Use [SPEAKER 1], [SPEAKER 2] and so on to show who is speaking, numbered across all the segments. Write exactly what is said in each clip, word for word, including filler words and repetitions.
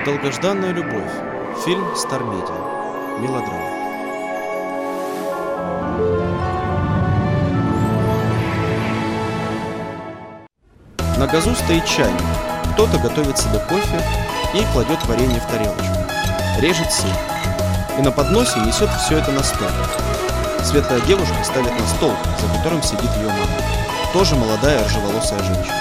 [SPEAKER 1] Долгожданная любовь. Фильм Star Media. Мелодрама. На газу стоит чайник. Кто-то готовит себе кофе и кладет варенье в тарелочку. Режет сыр. И на подносе несет все это на стол. Светлая девушка ставит на стол, за которым сидит ее мама. Тоже молодая рыжеволосая женщина.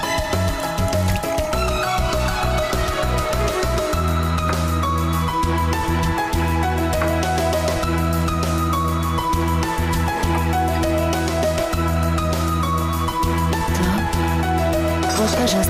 [SPEAKER 2] Вот, пожалуйста.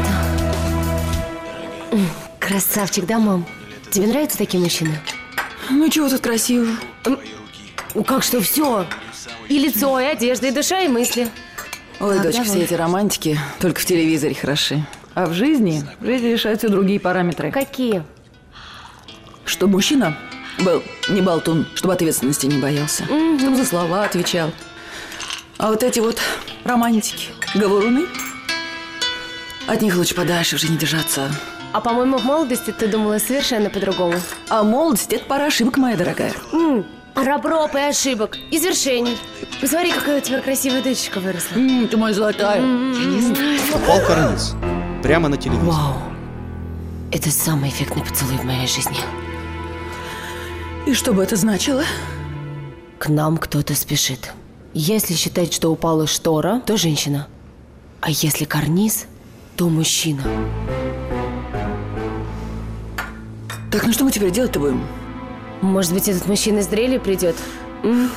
[SPEAKER 2] Красавчик, да, мам? Тебе нравятся такие мужчины?
[SPEAKER 3] Ну, чего тут красиво?
[SPEAKER 2] Ну, как что, все? И лицо, и одежда, и душа, и мысли.
[SPEAKER 3] Ой,
[SPEAKER 2] Так,
[SPEAKER 3] дочка,
[SPEAKER 2] давай.
[SPEAKER 3] все эти романтики только в телевизоре хороши. А в жизни, в жизни решаются другие параметры.
[SPEAKER 2] Какие?
[SPEAKER 3] Чтобы мужчина был не болтун, чтобы ответственности не боялся,
[SPEAKER 2] Мгм.
[SPEAKER 3] чтобы за слова отвечал. А вот эти вот романтики, говоруны, от них лучше подальше в жизни держаться.
[SPEAKER 2] А по-моему, в молодости ты думала совершенно по-другому.
[SPEAKER 3] А молодость – это пара ошибок, моя дорогая.
[SPEAKER 2] М, Раброп и ошибок, извершений. Посмотри, какая у тебя красивая дочечка выросла.
[SPEAKER 3] М, ты моя золотая.
[SPEAKER 1] Упал карниз. Прямо на телевизор.
[SPEAKER 2] Вау. Это самый эффектный поцелуй в моей жизни.
[SPEAKER 3] И что бы это значило?
[SPEAKER 2] К нам кто-то спешит. Если считать, что упала штора, то женщина. А если карниз, то мужчина.
[SPEAKER 3] Так, ну что мы теперь делать-то будем?
[SPEAKER 2] Может быть, этот мужчина с дрелью придет? М?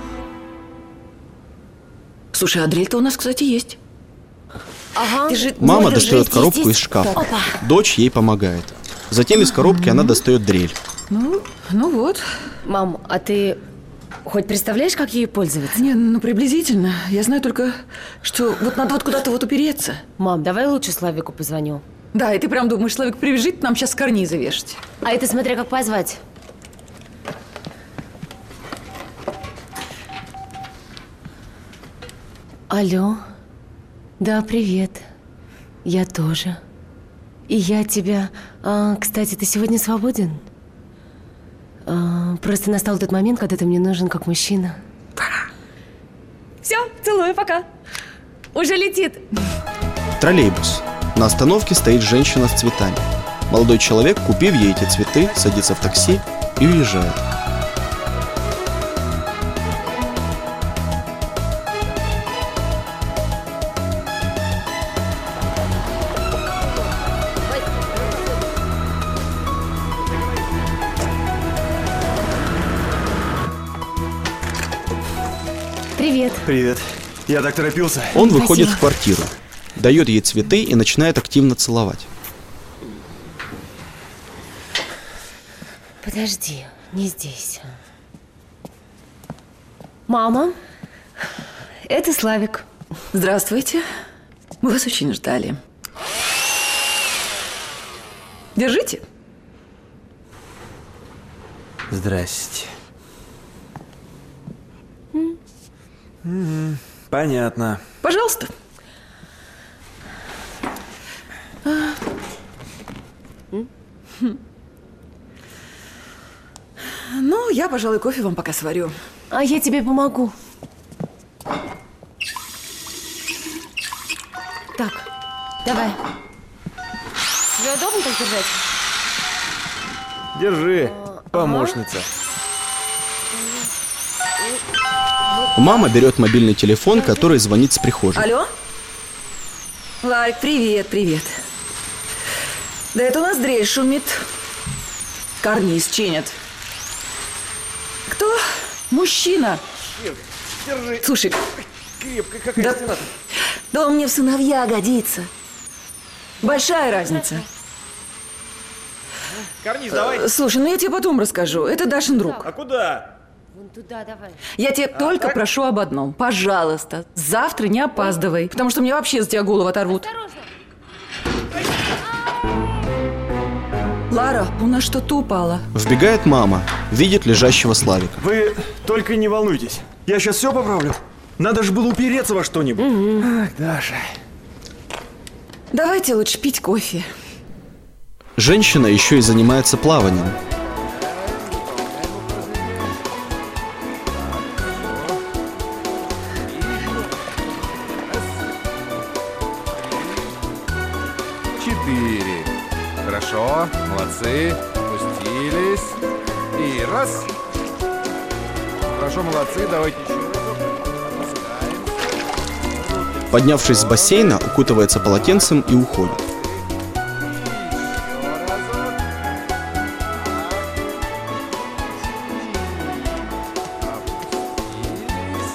[SPEAKER 3] Слушай, а дрель-то у нас, кстати, есть.
[SPEAKER 2] Ага.
[SPEAKER 3] Держи.
[SPEAKER 1] Мама
[SPEAKER 3] Ну, держи
[SPEAKER 1] достает
[SPEAKER 3] здесь,
[SPEAKER 1] коробку
[SPEAKER 3] здесь.
[SPEAKER 1] из шкафа.
[SPEAKER 3] Так.
[SPEAKER 1] Дочь ей помогает. Затем из коробки она достает дрель.
[SPEAKER 3] Ну, ну вот.
[SPEAKER 2] Мам, а ты хоть представляешь, как ею пользоваться?
[SPEAKER 3] Не, ну приблизительно. Я знаю только, что вот надо вот куда-то вот упереться.
[SPEAKER 2] Мам, давай лучше Славику позвоню.
[SPEAKER 3] Да, и ты прям думаешь, Славик прибежит нам сейчас карнизы вешать.
[SPEAKER 2] А это смотря как позвать. Алло. Да, привет. Я тоже. И я тебя... А, кстати, ты сегодня свободен? А, просто настал тот момент, когда ты мне нужен как мужчина. Все, целую, пока. Уже летит.
[SPEAKER 1] Троллейбус. На остановке стоит женщина с цветами. Молодой человек, купив ей эти цветы, садится в такси и уезжает.
[SPEAKER 2] Привет.
[SPEAKER 4] Привет. Я так торопился.
[SPEAKER 1] Он выходит
[SPEAKER 2] Спасибо.
[SPEAKER 1] в квартиру, дает ей цветы и начинает активно целовать.
[SPEAKER 2] Подожди, не здесь. Мама, это Славик.
[SPEAKER 3] Здравствуйте. Мы вас очень ждали. Держите.
[SPEAKER 4] Здрасте. Мгм, понятно.
[SPEAKER 3] Пожалуйста. Ну, я, пожалуй, кофе вам пока сварю.
[SPEAKER 2] А я тебе помогу. Так, давай. Тебе удобно так держать?
[SPEAKER 4] Держи, помощница.
[SPEAKER 1] Мама берет мобильный телефон, который звонит с прихожей.
[SPEAKER 3] Алло? Ларик, привет, привет. Да это у нас дрель шумит. Карниз чинят. Кто? Мужчина.
[SPEAKER 4] Держи.
[SPEAKER 3] Слушай,
[SPEAKER 4] Крепко, какая
[SPEAKER 3] да,
[SPEAKER 4] стена.
[SPEAKER 3] да он мне в сыновья годится. Большая разница.
[SPEAKER 4] Карниз, давай.
[SPEAKER 3] Слушай, ну я тебе потом расскажу. Это Дашин друг.
[SPEAKER 4] А куда?
[SPEAKER 2] Вон туда давай.
[SPEAKER 3] Я тебе только
[SPEAKER 4] так?
[SPEAKER 3] прошу об одном. Пожалуйста, завтра не опаздывай. Потому что мне вообще за тебя голову оторвут.
[SPEAKER 2] Осторожно.
[SPEAKER 3] Лара, у нас что-то упало.
[SPEAKER 1] Вбегает мама, видит лежащего Славика.
[SPEAKER 4] Вы только не волнуйтесь. Я сейчас все поправлю. Надо же было упереться во что-нибудь. Ах, Даша.
[SPEAKER 3] Давайте лучше пить кофе.
[SPEAKER 1] Женщина еще и занимается плаванием.
[SPEAKER 5] Четыре. Хорошо, молодцы. Опустились. И раз. Хорошо, молодцы. Давайте еще разок. Опускаемся.
[SPEAKER 1] Поднявшись с бассейна, укутывается полотенцем и уходит.
[SPEAKER 5] Еще разок. Опустились.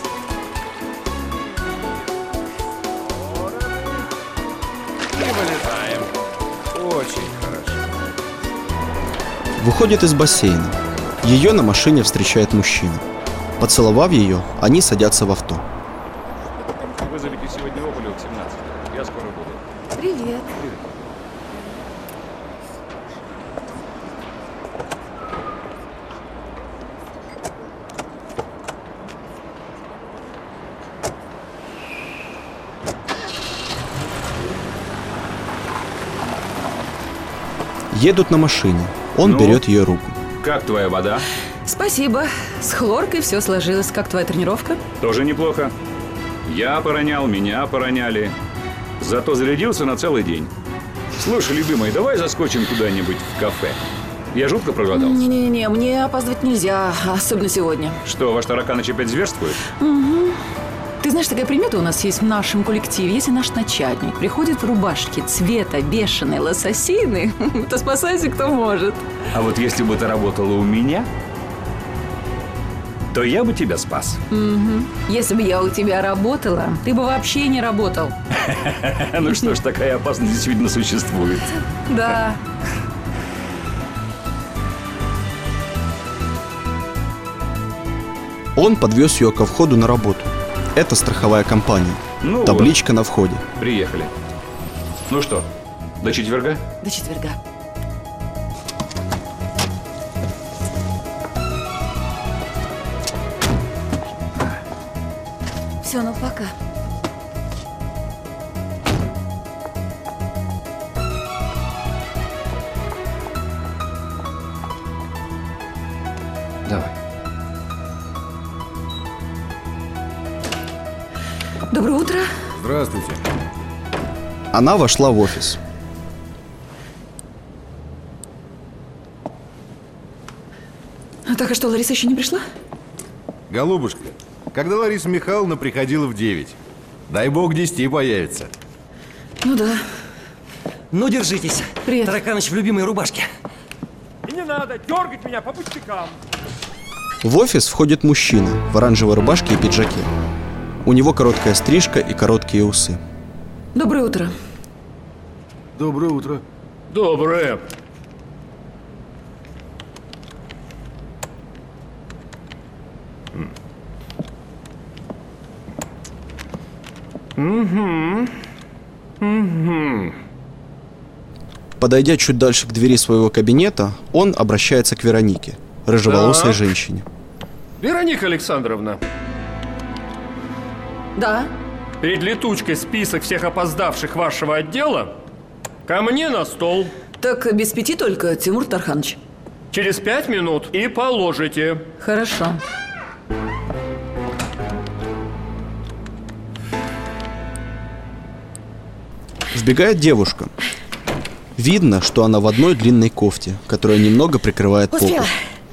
[SPEAKER 5] И вылетаем. Очень хорошо.
[SPEAKER 1] Выходит из бассейна. Ее на машине встречает мужчина. Поцеловав ее, они садятся в авто.
[SPEAKER 6] Вызовите сегодня Ополю к семнадцати. Я скоро буду.
[SPEAKER 3] Привет.
[SPEAKER 1] Едут на машине. Он
[SPEAKER 6] Ну?
[SPEAKER 1] берет ее руку.
[SPEAKER 6] Как твоя вода?
[SPEAKER 3] Спасибо. С хлоркой все сложилось. Как твоя тренировка?
[SPEAKER 6] Тоже неплохо. Я поронял, меня пороняли. Зато зарядился на целый день. Слушай, любимый, давай заскочим куда-нибудь в кафе. Я жутко проголодался.
[SPEAKER 3] Не-не-не, мне опаздывать нельзя, особенно сегодня.
[SPEAKER 6] Что, ваш Тараканыч опять зверствует?
[SPEAKER 3] Ты знаешь, такая примета у нас есть в нашем коллективе. Если наш начальник приходит в рубашке цвета бешеной лососины, то спасайся, кто может.
[SPEAKER 6] А вот если бы ты работала у меня, то я бы тебя спас.
[SPEAKER 3] Если бы я у тебя работала, ты бы вообще не работал.
[SPEAKER 6] Ну что ж, такая опасность действительно существует.
[SPEAKER 3] Да.
[SPEAKER 1] Он подвез ее ко входу на работу. Это страховая компания.
[SPEAKER 6] Ну
[SPEAKER 1] Табличка на входе.
[SPEAKER 6] Приехали. Ну что, до четверга?
[SPEAKER 3] До четверга. Все, ну пока.
[SPEAKER 6] Давай.
[SPEAKER 3] Доброе утро.
[SPEAKER 5] Здравствуйте.
[SPEAKER 1] Она вошла в офис.
[SPEAKER 3] А так, а что, Лариса еще не пришла?
[SPEAKER 5] Голубушка, когда Лариса Михайловна приходила в девять, дай бог к десяти появится.
[SPEAKER 3] Ну да.
[SPEAKER 7] Ну, держитесь.
[SPEAKER 3] Привет.
[SPEAKER 7] Тараканыч в любимой рубашке.
[SPEAKER 8] И не надо дергать меня по пустякам.
[SPEAKER 1] В офис входит мужчина в оранжевой рубашке и пиджаке. У него короткая стрижка и короткие усы.
[SPEAKER 3] Доброе утро.
[SPEAKER 5] Доброе утро.
[SPEAKER 8] Доброе.
[SPEAKER 1] Подойдя чуть дальше к двери своего кабинета, он обращается к Веронике, рыжеволосой
[SPEAKER 8] Так.
[SPEAKER 1] женщине.
[SPEAKER 8] Вероника Александровна,
[SPEAKER 3] Да.
[SPEAKER 8] перед летучкой список всех опоздавших вашего отдела ко мне на стол.
[SPEAKER 3] Так без пяти только, Тимур Тарханович.
[SPEAKER 8] Через пять минут и положите.
[SPEAKER 3] Хорошо.
[SPEAKER 1] Вбегает девушка. Видно, что она в одной длинной кофте, которая немного прикрывает попу.
[SPEAKER 3] Успела.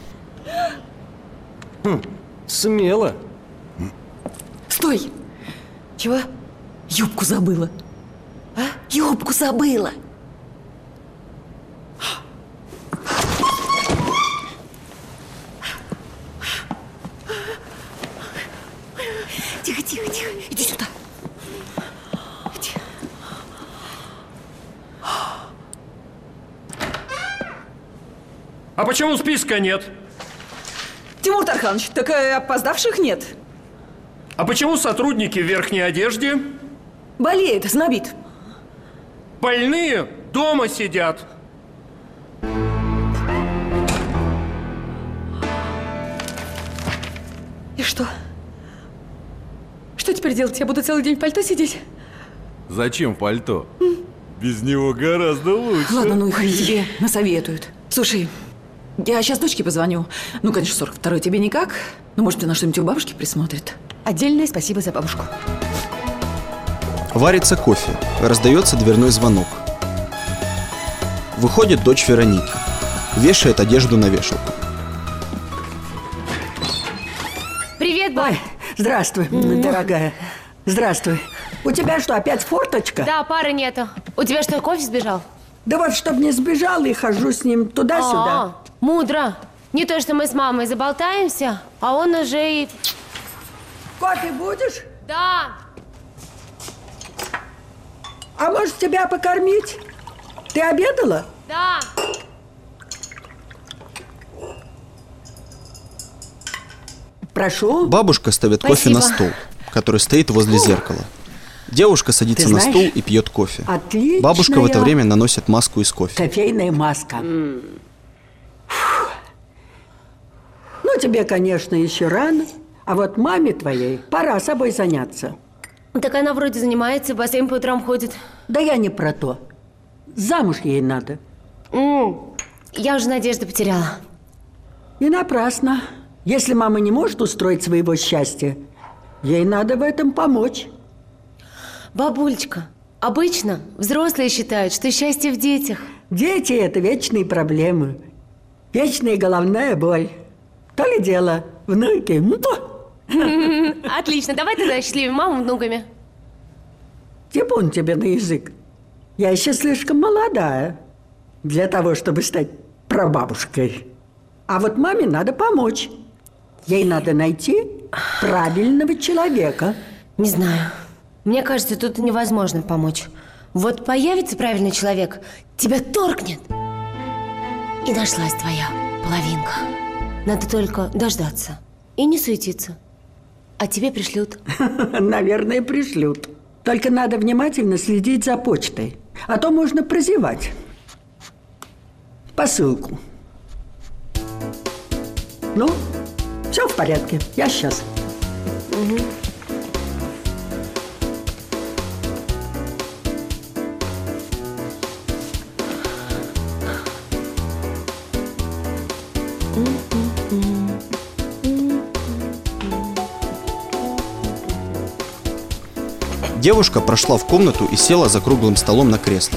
[SPEAKER 7] Смело.
[SPEAKER 3] Стой! Чего? Юбку забыла. А? Юбку забыла. Тихо, тихо, тихо. Иди сюда. Иди.
[SPEAKER 8] А почему списка нет?
[SPEAKER 3] Тимур Тарханович, так э, опоздавших нет.
[SPEAKER 8] А почему сотрудники в верхней одежде?
[SPEAKER 3] Болеет, знобит.
[SPEAKER 8] Больные дома сидят.
[SPEAKER 2] И что? Что теперь делать? Я буду целый день в пальто сидеть?
[SPEAKER 5] Зачем пальто? Без него гораздо лучше.
[SPEAKER 3] Ладно, ну и хрен тебе насоветуют. Слушай, я сейчас дочке позвоню. Ну, конечно, сорок второй тебе никак. Ну, может, она что-нибудь у бабушки присмотрит.
[SPEAKER 2] Отдельное спасибо за бабушку.
[SPEAKER 1] Варится кофе. Раздается дверной звонок. Выходит дочь Вероники. Вешает одежду на вешалку.
[SPEAKER 2] Привет, баб.
[SPEAKER 9] Ой, здравствуй, дорогая. Здравствуй. У тебя что, опять форточка?
[SPEAKER 2] Да, пары нету. У тебя что, кофе сбежал?
[SPEAKER 9] Да вот, чтоб не сбежал, и хожу с ним туда-сюда.
[SPEAKER 2] А, мудро. Не то, что мы с мамой заболтаемся, а он уже и...
[SPEAKER 9] Кофе будешь?
[SPEAKER 2] Да.
[SPEAKER 9] А может, тебя покормить? Ты обедала?
[SPEAKER 2] Да.
[SPEAKER 9] Прошу.
[SPEAKER 1] Бабушка ставит кофе
[SPEAKER 2] Спасибо.
[SPEAKER 1] на стол, который стоит возле зеркала. Девушка садится
[SPEAKER 9] Ты
[SPEAKER 1] на
[SPEAKER 9] знаешь,
[SPEAKER 1] стул и пьет кофе.
[SPEAKER 9] отличная
[SPEAKER 1] Бабушка в это время наносит маску из кофе.
[SPEAKER 9] кофейная маска. Фу. Ну, тебе, конечно, еще рано. А вот маме твоей пора собой заняться.
[SPEAKER 2] Так она вроде занимается, в бассейн по утрам ходит.
[SPEAKER 9] Да я не про то. Замуж ей надо.
[SPEAKER 2] М, Я уже надежду потеряла.
[SPEAKER 9] И напрасно. Если мама не может устроить своего счастья, ей надо в этом помочь.
[SPEAKER 2] Бабулечка, обычно взрослые считают, что счастье в детях.
[SPEAKER 9] Дети – это вечные проблемы. Вечная головная боль. То ли дело внуки. Ну, то.
[SPEAKER 2] Отлично, давай тогда счастливее маму внуками.
[SPEAKER 9] Типун тебе на язык. Я еще слишком молодая для того, чтобы стать прабабушкой. А вот маме надо помочь. Ей надо найти правильного человека.
[SPEAKER 2] Не знаю. Мне кажется, тут невозможно помочь. Вот появится правильный человек, тебя торкнет. И нашлась твоя половинка. Надо только дождаться и не суетиться. А тебе пришлют.
[SPEAKER 9] Наверное, пришлют. Только надо внимательно следить за почтой. А то можно прозевать. Посылку. Ну, все в порядке. Я сейчас.
[SPEAKER 2] Угу.
[SPEAKER 1] Девушка прошла в комнату и села за круглым столом на кресло.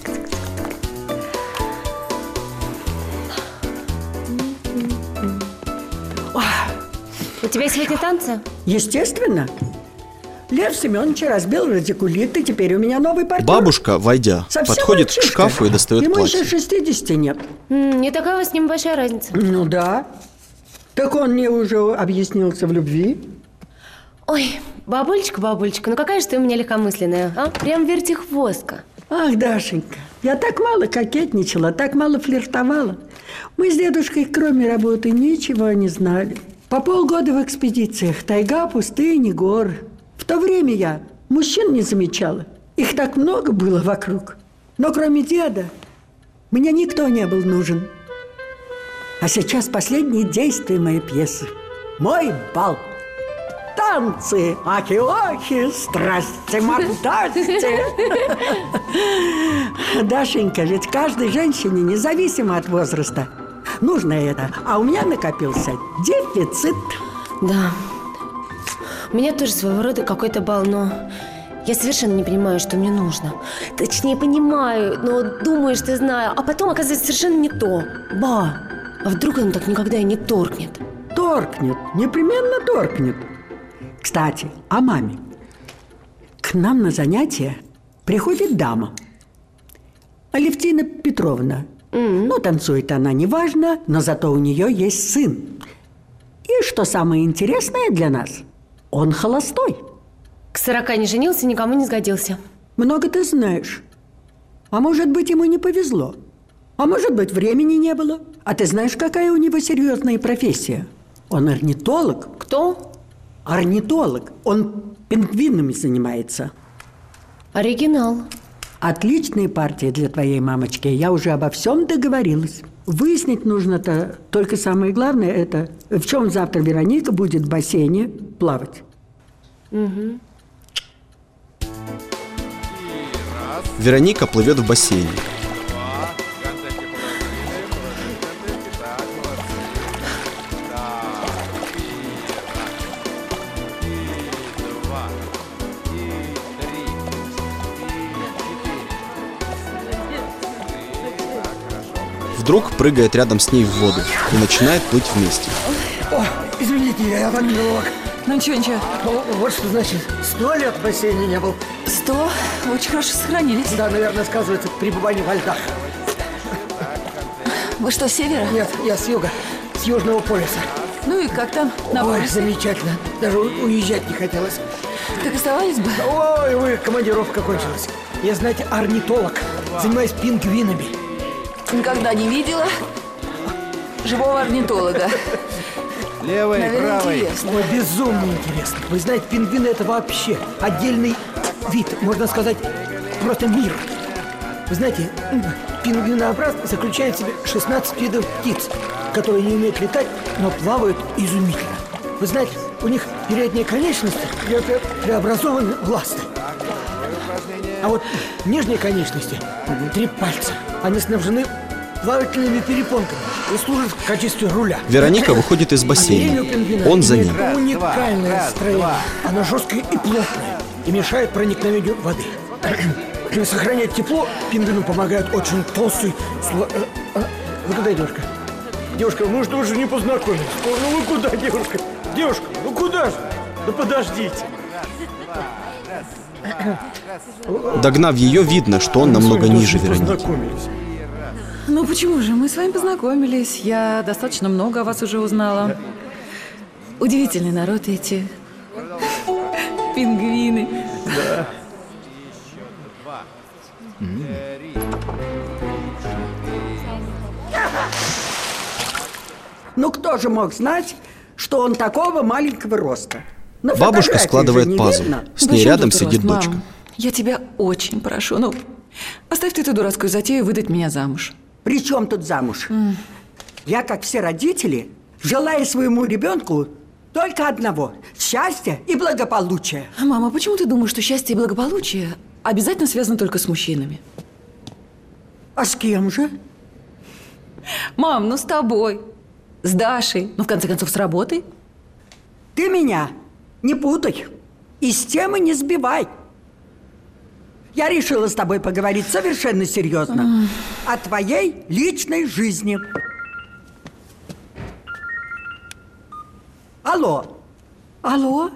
[SPEAKER 2] У тебя сегодня танцы?
[SPEAKER 9] Естественно. Лев Семенович разбил радикулит, и теперь у меня новый партнер.
[SPEAKER 1] Бабушка, войдя,
[SPEAKER 9] Совсем
[SPEAKER 1] подходит
[SPEAKER 9] мальчишка.
[SPEAKER 1] к шкафу и достает
[SPEAKER 9] Ему
[SPEAKER 1] платье.
[SPEAKER 9] еще шестидесяти нет.
[SPEAKER 2] М, Не такая у вас с ним большая разница.
[SPEAKER 9] Ну да. Так он мне уже объяснился в любви.
[SPEAKER 2] Ой, бабулечка, бабулечка, ну какая же ты у меня легкомысленная, а? Прям вертихвостка.
[SPEAKER 9] Ах, Дашенька, я так мало кокетничала, так мало флиртовала. Мы с дедушкой, кроме работы, ничего не знали. По полгода в экспедициях. Тайга, пустыни, горы. В то время я мужчин не замечала. Их так много было вокруг. Но кроме деда, мне никто не был нужен. А сейчас последние действия моей пьесы. Мой бал. Танцы, ахи-охи, страсти-мордасти. Дашенька, ведь каждой женщине, независимо от возраста, нужно это. А у меня накопился дефицит.
[SPEAKER 2] Да. У меня тоже своего рода какой-то бал, но я совершенно не понимаю, что мне нужно. Точнее, понимаю, но думаю, что знаю. А потом оказывается совершенно не то. Ба, а вдруг он так никогда и не торкнет?
[SPEAKER 9] Торкнет, непременно торкнет. Кстати, о маме. К нам на занятия приходит дама. Алевтина Петровна. Mm-hmm. Ну, танцует она неважно, но зато у нее есть сын. И что самое интересное для нас, он холостой.
[SPEAKER 2] К сорока не женился, никому не сгодился.
[SPEAKER 9] Много ты знаешь. А может быть, ему не повезло. А может быть, времени не было. А ты знаешь, какая у него серьезная профессия? Он орнитолог.
[SPEAKER 2] Кто?
[SPEAKER 9] Орнитолог. Он пингвинами занимается.
[SPEAKER 2] Оригинал.
[SPEAKER 9] Отличная партия для твоей мамочки. Я уже обо всем договорилась. Выяснить нужно-то, только самое главное, это в чем завтра Вероника будет в бассейне плавать.
[SPEAKER 2] Угу.
[SPEAKER 5] И раз.
[SPEAKER 1] Вероника плывет в бассейне. Вдруг прыгает рядом с ней в воду и начинает плыть вместе.
[SPEAKER 10] О, извините, я вам неловок.
[SPEAKER 3] Ну ничего, ничего.
[SPEAKER 10] Ну, вот что значит, сто лет в бассейне не был.
[SPEAKER 3] Сто? Очень хорошо сохранились.
[SPEAKER 10] Да, наверное, сказывается пребывание во льдах.
[SPEAKER 3] Вы что, с севера?
[SPEAKER 10] Нет, я с юга, с южного полюса.
[SPEAKER 3] Ну и как там? На
[SPEAKER 10] Ой,
[SPEAKER 3] полюсе?
[SPEAKER 10] Замечательно. Даже у- уезжать не хотелось.
[SPEAKER 3] Так оставались бы?
[SPEAKER 10] Ой, вы, командировка кончилась. Я, знаете, орнитолог. Занимаюсь пингвинами.
[SPEAKER 3] Никогда не видела живого орнитолога.
[SPEAKER 5] Левый,
[SPEAKER 3] Наверное,
[SPEAKER 5] правый.
[SPEAKER 3] интересно.
[SPEAKER 10] Ой, безумно интересно. Вы знаете, пингвины это вообще отдельный вид, можно сказать, просто мир. Вы знаете, пингвинообразность заключает в себе шестнадцать видов птиц, которые не умеют летать, но плавают изумительно. Вы знаете, у них передние конечности пре- пре- преобразованы в ласты. А вот нижние конечности, три пальца, они снабжены плавательными перепонками и служат в качестве руля.
[SPEAKER 1] Вероника выходит из бассейна.
[SPEAKER 10] Оперение у пингвина
[SPEAKER 1] Он за
[SPEAKER 10] имеет
[SPEAKER 1] ним.
[SPEAKER 10] уникальное
[SPEAKER 5] Раз, два,
[SPEAKER 10] строение.
[SPEAKER 5] раз,
[SPEAKER 10] Оно жесткое и плотное и мешает проникновению воды. Чтобы сохранять тепло, пингвину помогает очень толстый сло... э, э, Вы куда, девушка? Девушка, мы что же не познакомились? Ну вы куда, девушка? Девушка, ну куда же? Да подождите.
[SPEAKER 1] Догнав ее, видно, что он намного ниже Вероники.
[SPEAKER 10] Познакомились.
[SPEAKER 3] Ну почему же? Мы с вами познакомились. Я достаточно много о вас уже узнала. Удивительный народ эти пингвины.
[SPEAKER 10] Да.
[SPEAKER 9] Ну кто же мог знать, что он такого маленького роста? На
[SPEAKER 1] Бабушка
[SPEAKER 9] фотографии
[SPEAKER 1] складывает
[SPEAKER 9] же не
[SPEAKER 1] пазл.
[SPEAKER 9] видно.
[SPEAKER 1] С ней
[SPEAKER 3] Почему
[SPEAKER 1] рядом
[SPEAKER 3] тут
[SPEAKER 1] сидит
[SPEAKER 3] рост,
[SPEAKER 1] дочка.
[SPEAKER 3] мам? Я тебя очень прошу, ну, оставь ты эту дурацкую затею выдать меня замуж.
[SPEAKER 9] При чем тут замуж? Я, как все родители, желаю своему ребенку только одного – счастья и благополучия.
[SPEAKER 3] Мама, почему ты думаешь, что счастье и благополучие обязательно связаны только с мужчинами?
[SPEAKER 9] А с кем же?
[SPEAKER 3] Мам, ну с тобой, с Дашей, ну в конце концов с работой.
[SPEAKER 9] Ты меня не путай и с темы не сбивай. Я решила с тобой поговорить совершенно серьезно о твоей личной жизни. Алло. Алло.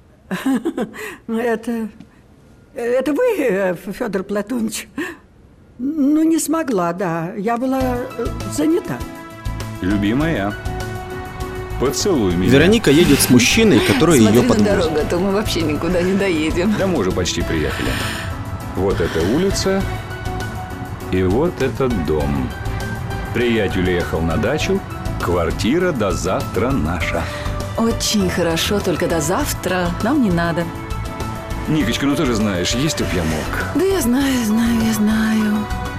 [SPEAKER 9] Это... Это вы, Федор Платонович? Ну, не смогла, да. Я была э, занята.
[SPEAKER 6] Любимая, поцелуй меня.
[SPEAKER 1] Вероника едет с мужчиной, который ее
[SPEAKER 3] Смотри на
[SPEAKER 1] подвозит.
[SPEAKER 3] дорогу, а то мы вообще никуда не доедем.
[SPEAKER 6] Да мы уже почти приехали. Вот эта улица и вот этот дом. Приятель уехал на дачу, квартира до завтра наша.
[SPEAKER 3] Очень хорошо, только до завтра нам не надо.
[SPEAKER 6] Никочка, ну ты же знаешь, если б я мог.
[SPEAKER 3] Да я знаю, знаю, я знаю.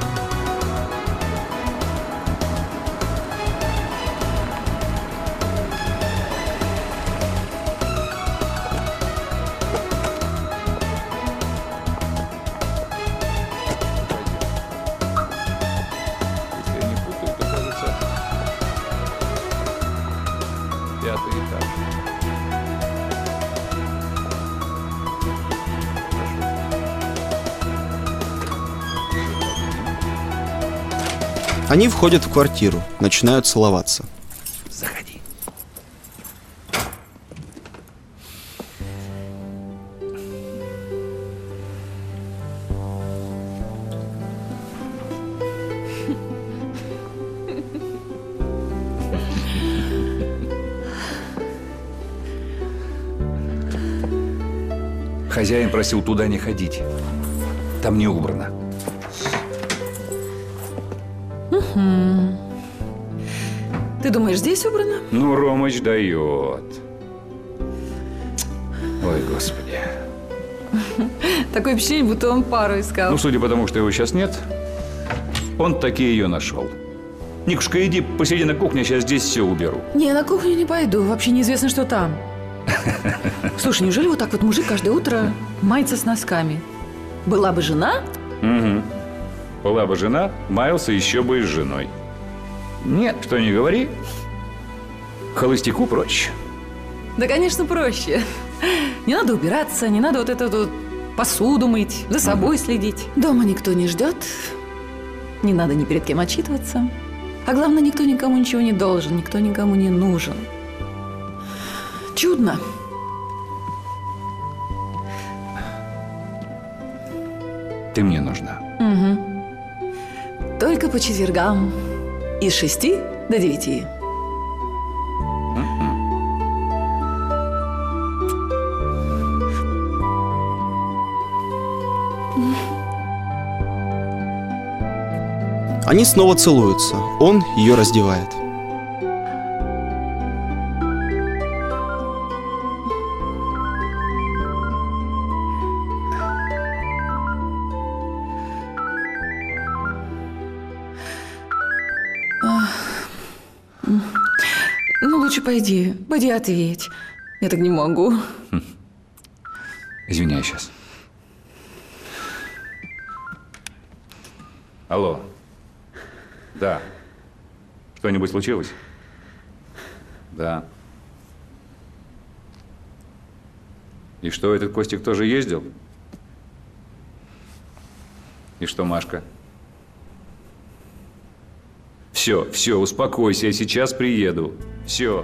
[SPEAKER 6] Если я не путаю, то кажется пятый этаж.
[SPEAKER 1] Они входят в квартиру, начинают целоваться.
[SPEAKER 5] Заходи.
[SPEAKER 6] Хозяин просил туда не ходить. Там не убрано.
[SPEAKER 3] Ты думаешь, здесь убрано?
[SPEAKER 6] Ну, Ромыч дает. Ой, господи.
[SPEAKER 3] Такое впечатление, будто он пару искал.
[SPEAKER 6] Ну, судя по тому, что его сейчас нет, он таки ее нашел. Никушка, иди посиди на кухне, сейчас здесь все уберу.
[SPEAKER 3] Не, на кухню не пойду, вообще неизвестно, что там. Слушай, неужели вот так вот мужик каждое утро мается с носками? Была бы жена,
[SPEAKER 6] Угу. Была бы жена, маялся еще бы и с женой. Нет, что не говори, холостяку проще.
[SPEAKER 3] Да, конечно, проще. Не надо убираться, не надо вот эту вот посуду мыть, за собой следить. Дома никто не ждет, не надо ни перед кем отчитываться. А главное, никто никому ничего не должен, никто никому не нужен. Чудно.
[SPEAKER 6] Ты мне нужна.
[SPEAKER 3] Угу. Только по четвергам. Из шести до девяти.
[SPEAKER 1] Они снова целуются. Он ее раздевает.
[SPEAKER 3] Ну, лучше пойди. Пойди ответь. Я так не могу.
[SPEAKER 6] Извиняюсь сейчас. Алло. Да. Что-нибудь случилось? Да. И что, этот Костик тоже ездил? И что, Машка? Все, все, успокойся, я сейчас приеду. Все.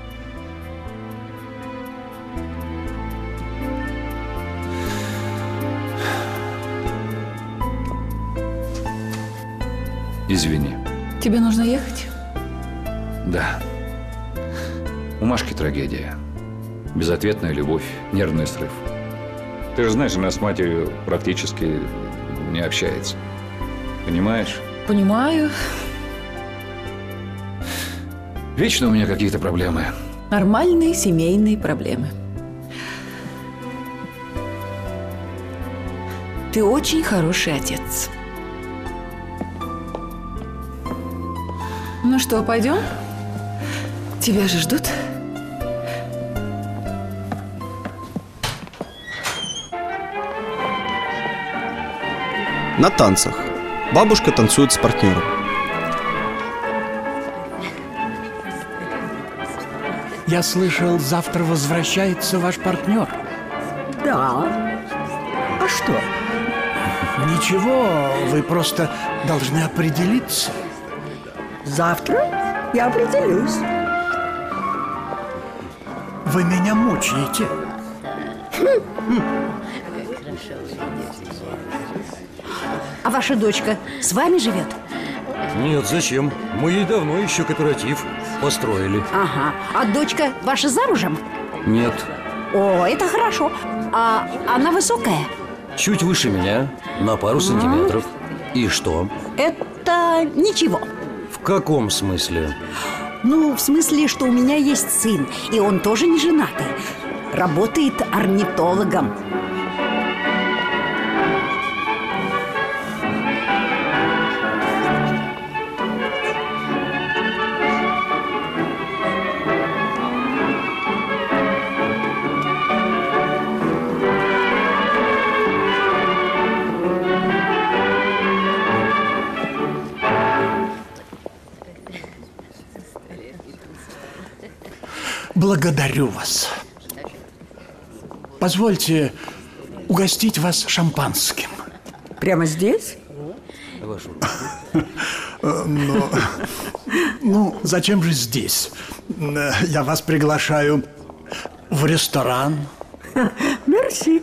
[SPEAKER 6] Извини.
[SPEAKER 3] Тебе нужно ехать?
[SPEAKER 6] Да. У Машки трагедия. Безответная любовь, нервный срыв. Ты же знаешь, она с матерью практически не общается. Понимаешь?
[SPEAKER 3] Понимаю.
[SPEAKER 6] Вечно у меня какие-то проблемы.
[SPEAKER 3] Нормальные семейные проблемы. Ты очень хороший отец. Ну что, пойдем? Тебя же ждут.
[SPEAKER 1] На танцах. Бабушка танцует с партнером.
[SPEAKER 10] Я слышал, завтра возвращается ваш партнер.
[SPEAKER 9] Да. А что?
[SPEAKER 10] Ничего, вы просто должны определиться.
[SPEAKER 9] Завтра я определюсь.
[SPEAKER 10] Вы меня мучаете.
[SPEAKER 11] А ваша дочка с вами живет?
[SPEAKER 7] Нет, зачем? Мы ей давно еще кооператив построили.
[SPEAKER 11] Ага. А дочка ваша замужем?
[SPEAKER 7] Нет.
[SPEAKER 11] О, это хорошо. А она высокая?
[SPEAKER 7] Чуть выше меня, на пару сантиметров. И что?
[SPEAKER 11] Это ничего.
[SPEAKER 7] В каком смысле?
[SPEAKER 11] Ну, в смысле, что у меня есть сын, и он тоже не женатый. Работает орнитологом.
[SPEAKER 10] Благодарю вас. Позвольте угостить вас шампанским.
[SPEAKER 9] Прямо здесь?
[SPEAKER 10] Но, ну, зачем же здесь? Я вас приглашаю в ресторан.
[SPEAKER 9] Мерси.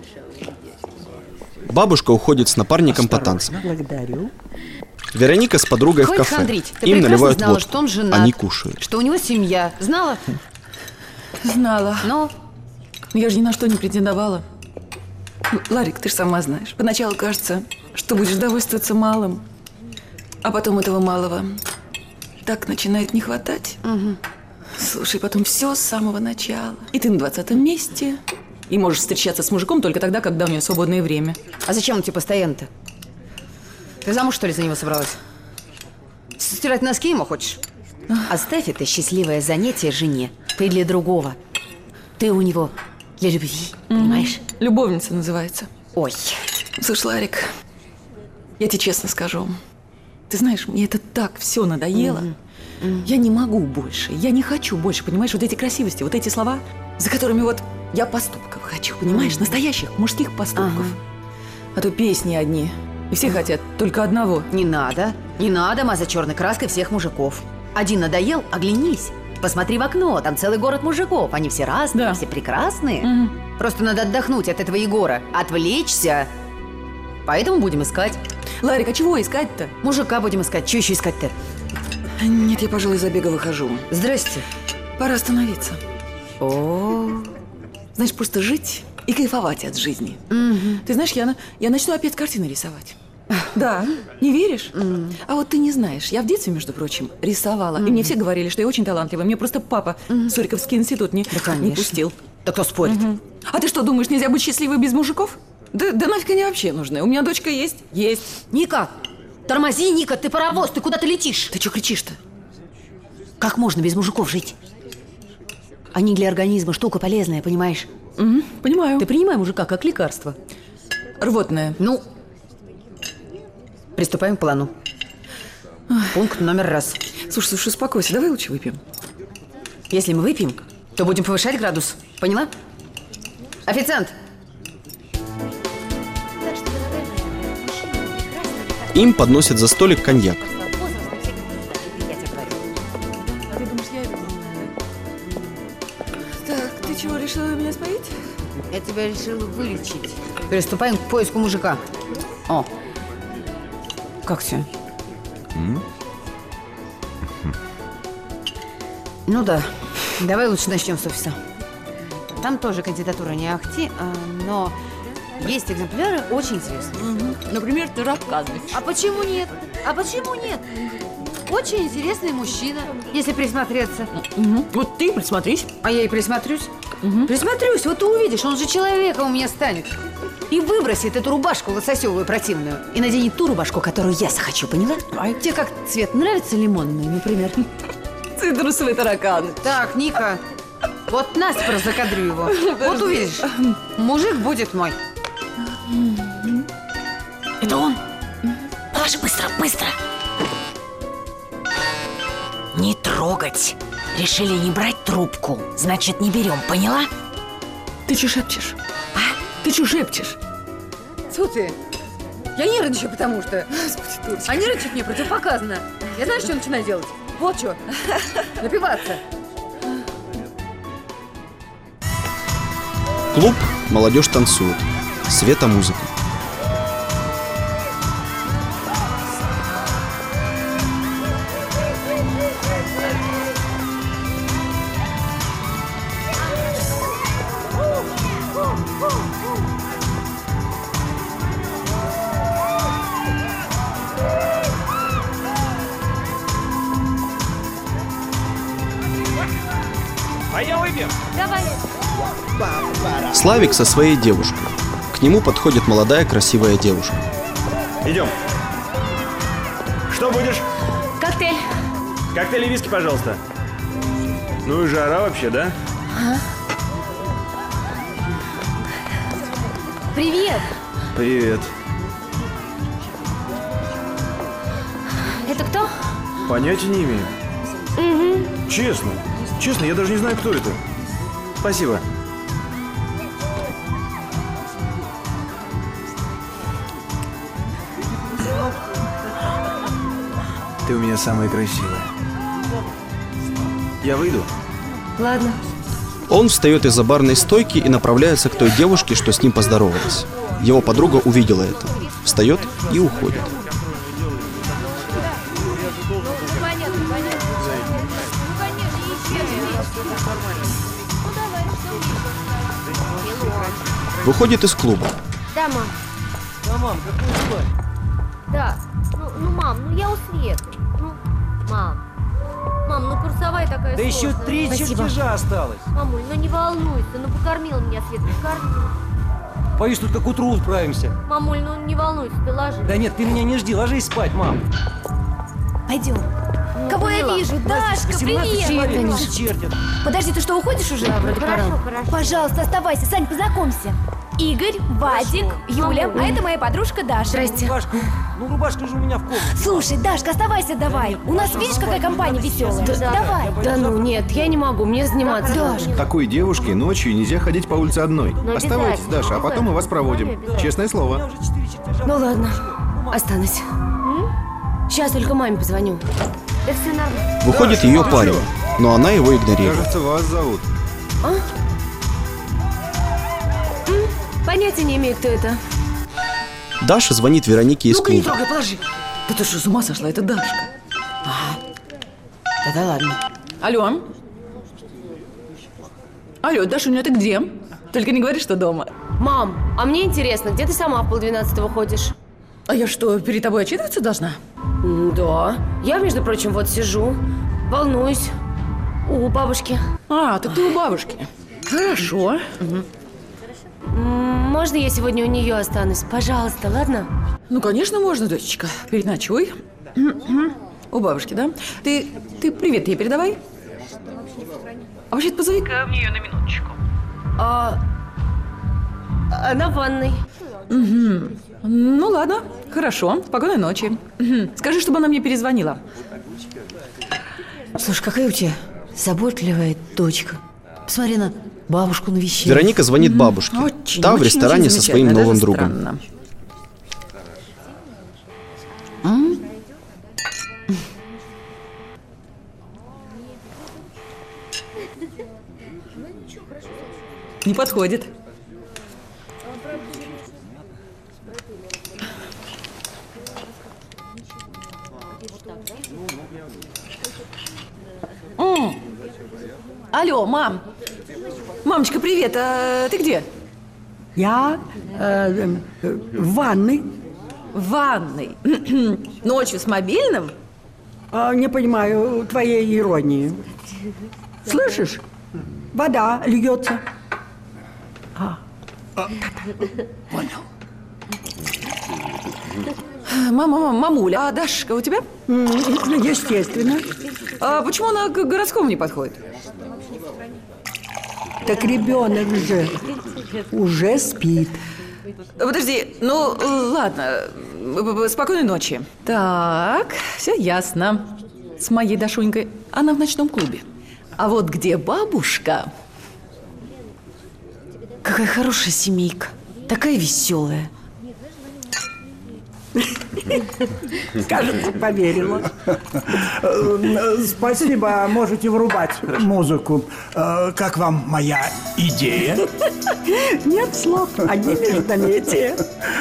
[SPEAKER 1] Бабушка уходит с напарником по танцам.
[SPEAKER 9] Благодарю.
[SPEAKER 1] Вероника с подругой
[SPEAKER 2] Хватит
[SPEAKER 1] в кафе.
[SPEAKER 2] хандрить. Ты
[SPEAKER 1] Им
[SPEAKER 2] прекрасно
[SPEAKER 1] наливают
[SPEAKER 2] знала,
[SPEAKER 1] водку.
[SPEAKER 2] что он женат.
[SPEAKER 1] Они кушают.
[SPEAKER 2] Что у него семья. Знала?
[SPEAKER 3] Знала.
[SPEAKER 2] Но
[SPEAKER 3] я же ни на что не претендовала. Ларик, ты же сама знаешь. Поначалу кажется, что будешь довольствоваться малым. А потом этого малого так начинает не хватать.
[SPEAKER 2] Угу.
[SPEAKER 3] Слушай, потом все с самого начала. И ты на двадцатом месте. И можешь встречаться с мужиком только тогда, когда у него свободное время.
[SPEAKER 2] А зачем он тебе постоянно-то? Ты замуж, что ли, за него собралась? Стирать носки ему хочешь? Оставь это счастливое занятие жене. Ты для другого. Ты у него для любви, понимаешь?
[SPEAKER 3] Любовница называется.
[SPEAKER 2] Ой.
[SPEAKER 3] Слушай, Ларик, Я тебе честно скажу. Ты знаешь, мне это так все надоело. Mm-hmm. Mm-hmm. Я не могу больше, я не хочу больше, понимаешь, вот эти красивости, вот эти слова, за которыми вот я поступков хочу, понимаешь, mm-hmm. настоящих мужских поступков. Uh-huh. А то песни одни, и все uh-huh. хотят только одного.
[SPEAKER 11] Не надо, не надо мазать черной краской всех мужиков. Один надоел, оглянись. Посмотри в окно, там целый город мужиков. Они все разные, да. все прекрасные. Mm-hmm. Просто надо отдохнуть от этого Егора, отвлечься. Поэтому будем искать.
[SPEAKER 3] Ларик, а чего искать-то?
[SPEAKER 11] Мужика будем искать. Чего еще искать-то?
[SPEAKER 3] Нет, я, пожалуй, из забега выхожу.
[SPEAKER 11] Здрасте.
[SPEAKER 3] Пора остановиться.
[SPEAKER 11] О,
[SPEAKER 3] знаешь, просто жить и кайфовать от жизни.
[SPEAKER 11] Угу.
[SPEAKER 3] Ты знаешь, я, я начну опять картины рисовать. Да, не веришь?
[SPEAKER 11] Mm.
[SPEAKER 3] А вот ты не знаешь, я в детстве, между прочим, рисовала. Mm. И мне все говорили, что я очень талантливая. Мне просто папа mm. Суриковский институт не,
[SPEAKER 11] да,
[SPEAKER 3] не пустил.
[SPEAKER 11] Да кто спорит?
[SPEAKER 3] Mm-hmm. А ты что, думаешь, нельзя быть счастливой без мужиков? Да, да нафиг они вообще нужны. У меня дочка есть. Есть.
[SPEAKER 11] Ника, тормози, Ника, ты паровоз, ты куда ты летишь?
[SPEAKER 3] Ты что кричишь-то?
[SPEAKER 11] Как можно без мужиков жить? Они для организма штука полезная, понимаешь?
[SPEAKER 3] Mm-hmm. Понимаю.
[SPEAKER 11] Ты принимай мужика как лекарство.
[SPEAKER 3] Рвотное.
[SPEAKER 11] Ну... Приступаем к плану. Ой. Пункт номер раз.
[SPEAKER 3] Слушай, слушай, успокойся, давай лучше выпьем.
[SPEAKER 11] Если мы выпьем, то будем повышать градус. Поняла? Официант!
[SPEAKER 1] Им подносят за столик коньяк.
[SPEAKER 3] Так, ты чего, решила меня споить?
[SPEAKER 11] Я тебя решила вылечить. Приступаем к поиску мужика. О! Как все?
[SPEAKER 5] Mm?
[SPEAKER 11] Ну да. Давай лучше начнем с офиса. Там тоже кандидатура не ахти, но есть экземпляры очень интересные.
[SPEAKER 3] Угу. Например, ты рассказываешь.
[SPEAKER 11] А почему нет? А почему нет? Очень интересный мужчина, если присмотреться.
[SPEAKER 3] Угу. Вот ты присмотрись.
[SPEAKER 11] А я и присмотрюсь.
[SPEAKER 3] Угу.
[SPEAKER 11] Присмотрюсь, вот ты увидишь, он же человеком у меня станет. И выбросит эту рубашку лососевую противную. И наденет ту рубашку, которую я захочу, поняла? А тебе как цвет нравится лимонный, например?
[SPEAKER 3] Цитрусовый таракан.
[SPEAKER 11] Так, Ника, вот наспор закадрю его. Вот увидишь, мужик будет мой.
[SPEAKER 2] Это он? Паша, быстро, быстро. Не трогать. Решили не брать трубку. Значит, не берем, поняла?
[SPEAKER 3] Ты что шепчешь? А? Ты что шепчешь?
[SPEAKER 11] Тьфу ты. Я нервничаю, потому что... А нервничать мне противопоказано. Я знаю, что начинаю делать. Вот что. Напиваться.
[SPEAKER 1] Клуб «Молодежь танцует». Света, музыка. Славик со своей девушкой. К нему подходит молодая красивая девушка.
[SPEAKER 4] Идем. Что будешь?
[SPEAKER 2] Коктейль.
[SPEAKER 4] Коктейль и виски, пожалуйста. Ну и жара вообще, да?
[SPEAKER 2] Ага. Привет.
[SPEAKER 4] Привет.
[SPEAKER 2] Это кто?
[SPEAKER 4] Понятия не имею.
[SPEAKER 2] Угу.
[SPEAKER 4] Честно. Честно, я даже не знаю, кто это. Спасибо. Ты у меня самая красивая. Я выйду?
[SPEAKER 2] Ладно.
[SPEAKER 1] Он встает из-за барной стойки и направляется к той девушке, что с ним поздоровалась. Его подруга увидела это. Встает и уходит. Выходит из клуба.
[SPEAKER 12] Да, мам.
[SPEAKER 10] Да, мам, какую спать?
[SPEAKER 12] Да. Ну, ну, мам, ну я у Светы. Ну, мам. Мам, ну курсовая такая
[SPEAKER 10] Да
[SPEAKER 12] сложная.
[SPEAKER 10] еще три чертежа осталось.
[SPEAKER 12] Мамуль, ну не волнуйся, ну покормила меня Света, покормила.
[SPEAKER 10] Боюсь, тут как утру справимся.
[SPEAKER 12] Мамуль, ну не волнуйся, ты ложись.
[SPEAKER 10] Да нет, ты меня не жди, ложись спать, мам.
[SPEAKER 2] Пойдем.
[SPEAKER 12] Ну,
[SPEAKER 2] Кого
[SPEAKER 12] поняла.
[SPEAKER 2] я вижу? Дашка, привет!
[SPEAKER 10] Привет, все чертят.
[SPEAKER 2] Подожди, ты что, уходишь уже?
[SPEAKER 12] Да, вроде хорошо, хорошо.
[SPEAKER 2] Пожалуйста, оставайся. Сань, познакомься.
[SPEAKER 13] Игорь, Вадик, Юля. А это моя подружка Даша.
[SPEAKER 2] Здрасте.
[SPEAKER 10] Рубашка, ну рубашка же у меня в комнате.
[SPEAKER 13] Слушай, Дашка, оставайся давай. У нас, видишь, какая компания веселая. Давай.
[SPEAKER 2] Да ну нет, я не могу, мне заниматься надо.
[SPEAKER 5] Такой девушке ночью нельзя ходить по улице одной.
[SPEAKER 2] Ну,
[SPEAKER 5] Оставайтесь, Даша, а потом мы вас проводим. Честное слово.
[SPEAKER 2] Ну ладно, останусь. Сейчас только маме позвоню.
[SPEAKER 12] Да все нормально.
[SPEAKER 1] Выходит ее парень, но она его игнорирует.
[SPEAKER 5] Кажется, вас зовут.
[SPEAKER 2] А? М? Понятия не имею, кто это.
[SPEAKER 1] Даша звонит Веронике из
[SPEAKER 3] Ну-ка, не
[SPEAKER 1] клуба.
[SPEAKER 3] трогай, положи. Да ты что, с ума сошла? Это Дашка. Ага. Да-да, ладно. Алло. Алло, Дашуня, ты где? Только не говори, что дома.
[SPEAKER 2] Мам, а мне интересно, где ты сама в полдвенадцатого ходишь?
[SPEAKER 3] А я что, перед тобой отчитываться должна?
[SPEAKER 2] М, Да. Я, между прочим, вот сижу, волнуюсь. У бабушки.
[SPEAKER 3] А, так ты у бабушки. Хорошо.
[SPEAKER 2] М, Можно я сегодня у нее останусь? Пожалуйста, ладно?
[SPEAKER 3] Ну, конечно, можно, дочечка. Переночуй. У бабушки, да? Ты, ты привет ей передавай. А вообще-то позови-ка мне ее на минуточку.
[SPEAKER 2] А... Она в ванной.
[SPEAKER 3] Угу. Ну, ладно. Хорошо. Спокойной ночи. Угу. Скажи, чтобы она мне перезвонила.
[SPEAKER 11] Слушай, какая у тебя заботливая дочка. Посмотри на бабушку навещает.
[SPEAKER 1] Вероника звонит бабушке.
[SPEAKER 3] Очень,
[SPEAKER 1] Та в
[SPEAKER 3] очень,
[SPEAKER 1] ресторане
[SPEAKER 3] очень
[SPEAKER 1] со своим
[SPEAKER 3] замечательно,
[SPEAKER 1] новым
[SPEAKER 3] даже
[SPEAKER 1] другом.
[SPEAKER 3] странно.
[SPEAKER 11] М?
[SPEAKER 3] Не подходит. М. Алло, мам. Мамочка, привет. А ты где?
[SPEAKER 9] Я э, э, в ванной.
[SPEAKER 3] В ванной. Ночью с мобильным?
[SPEAKER 9] А, не понимаю твоей иронии. Слышишь? Вода льется. А.
[SPEAKER 3] Понял. Мама, мама, мамуля, а Дашка у тебя?
[SPEAKER 9] Естественно.
[SPEAKER 3] А почему она к городскому не подходит?
[SPEAKER 9] Так ребенок же уже спит.
[SPEAKER 3] Подожди, ну ладно, спокойной ночи. Так, все ясно. С моей Дашунькой она в ночном клубе. А вот где бабушка?
[SPEAKER 11] Какая хорошая семейка. Такая веселая.
[SPEAKER 9] Кажется, поверила.
[SPEAKER 14] Спасибо, можете врубать музыку. Э, Как вам моя идея?
[SPEAKER 9] Нет слов, одни междометия.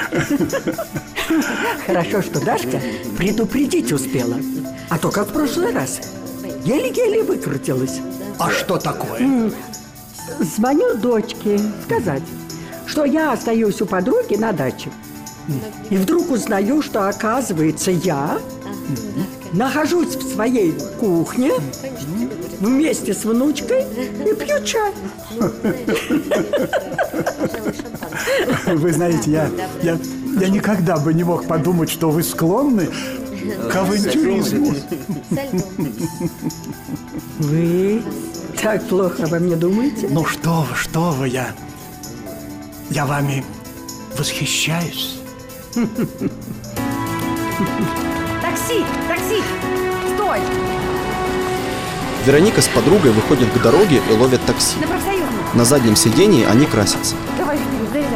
[SPEAKER 9] Хорошо, что Дашка предупредить успела. А то, как в прошлый раз, еле-еле выкрутилась.
[SPEAKER 14] А что такое?
[SPEAKER 9] Звоню дочке сказать, что я остаюсь у подруги на даче. И вдруг узнаю, что, оказывается, я нахожусь в своей кухне вместе с внучкой и пью чай.
[SPEAKER 14] Вы знаете, я, я, я никогда бы не мог подумать, что вы склонны к авантюризму.
[SPEAKER 9] Вы так плохо обо мне думаете?
[SPEAKER 14] Ну что вы, что вы, я... Я вами восхищаюсь.
[SPEAKER 13] Такси, такси, стой!
[SPEAKER 1] Вероника с подругой выходят к дороге и ловят такси.
[SPEAKER 13] На профсоюзную.
[SPEAKER 1] На заднем сидении они красятся.
[SPEAKER 13] Давай, заезжай.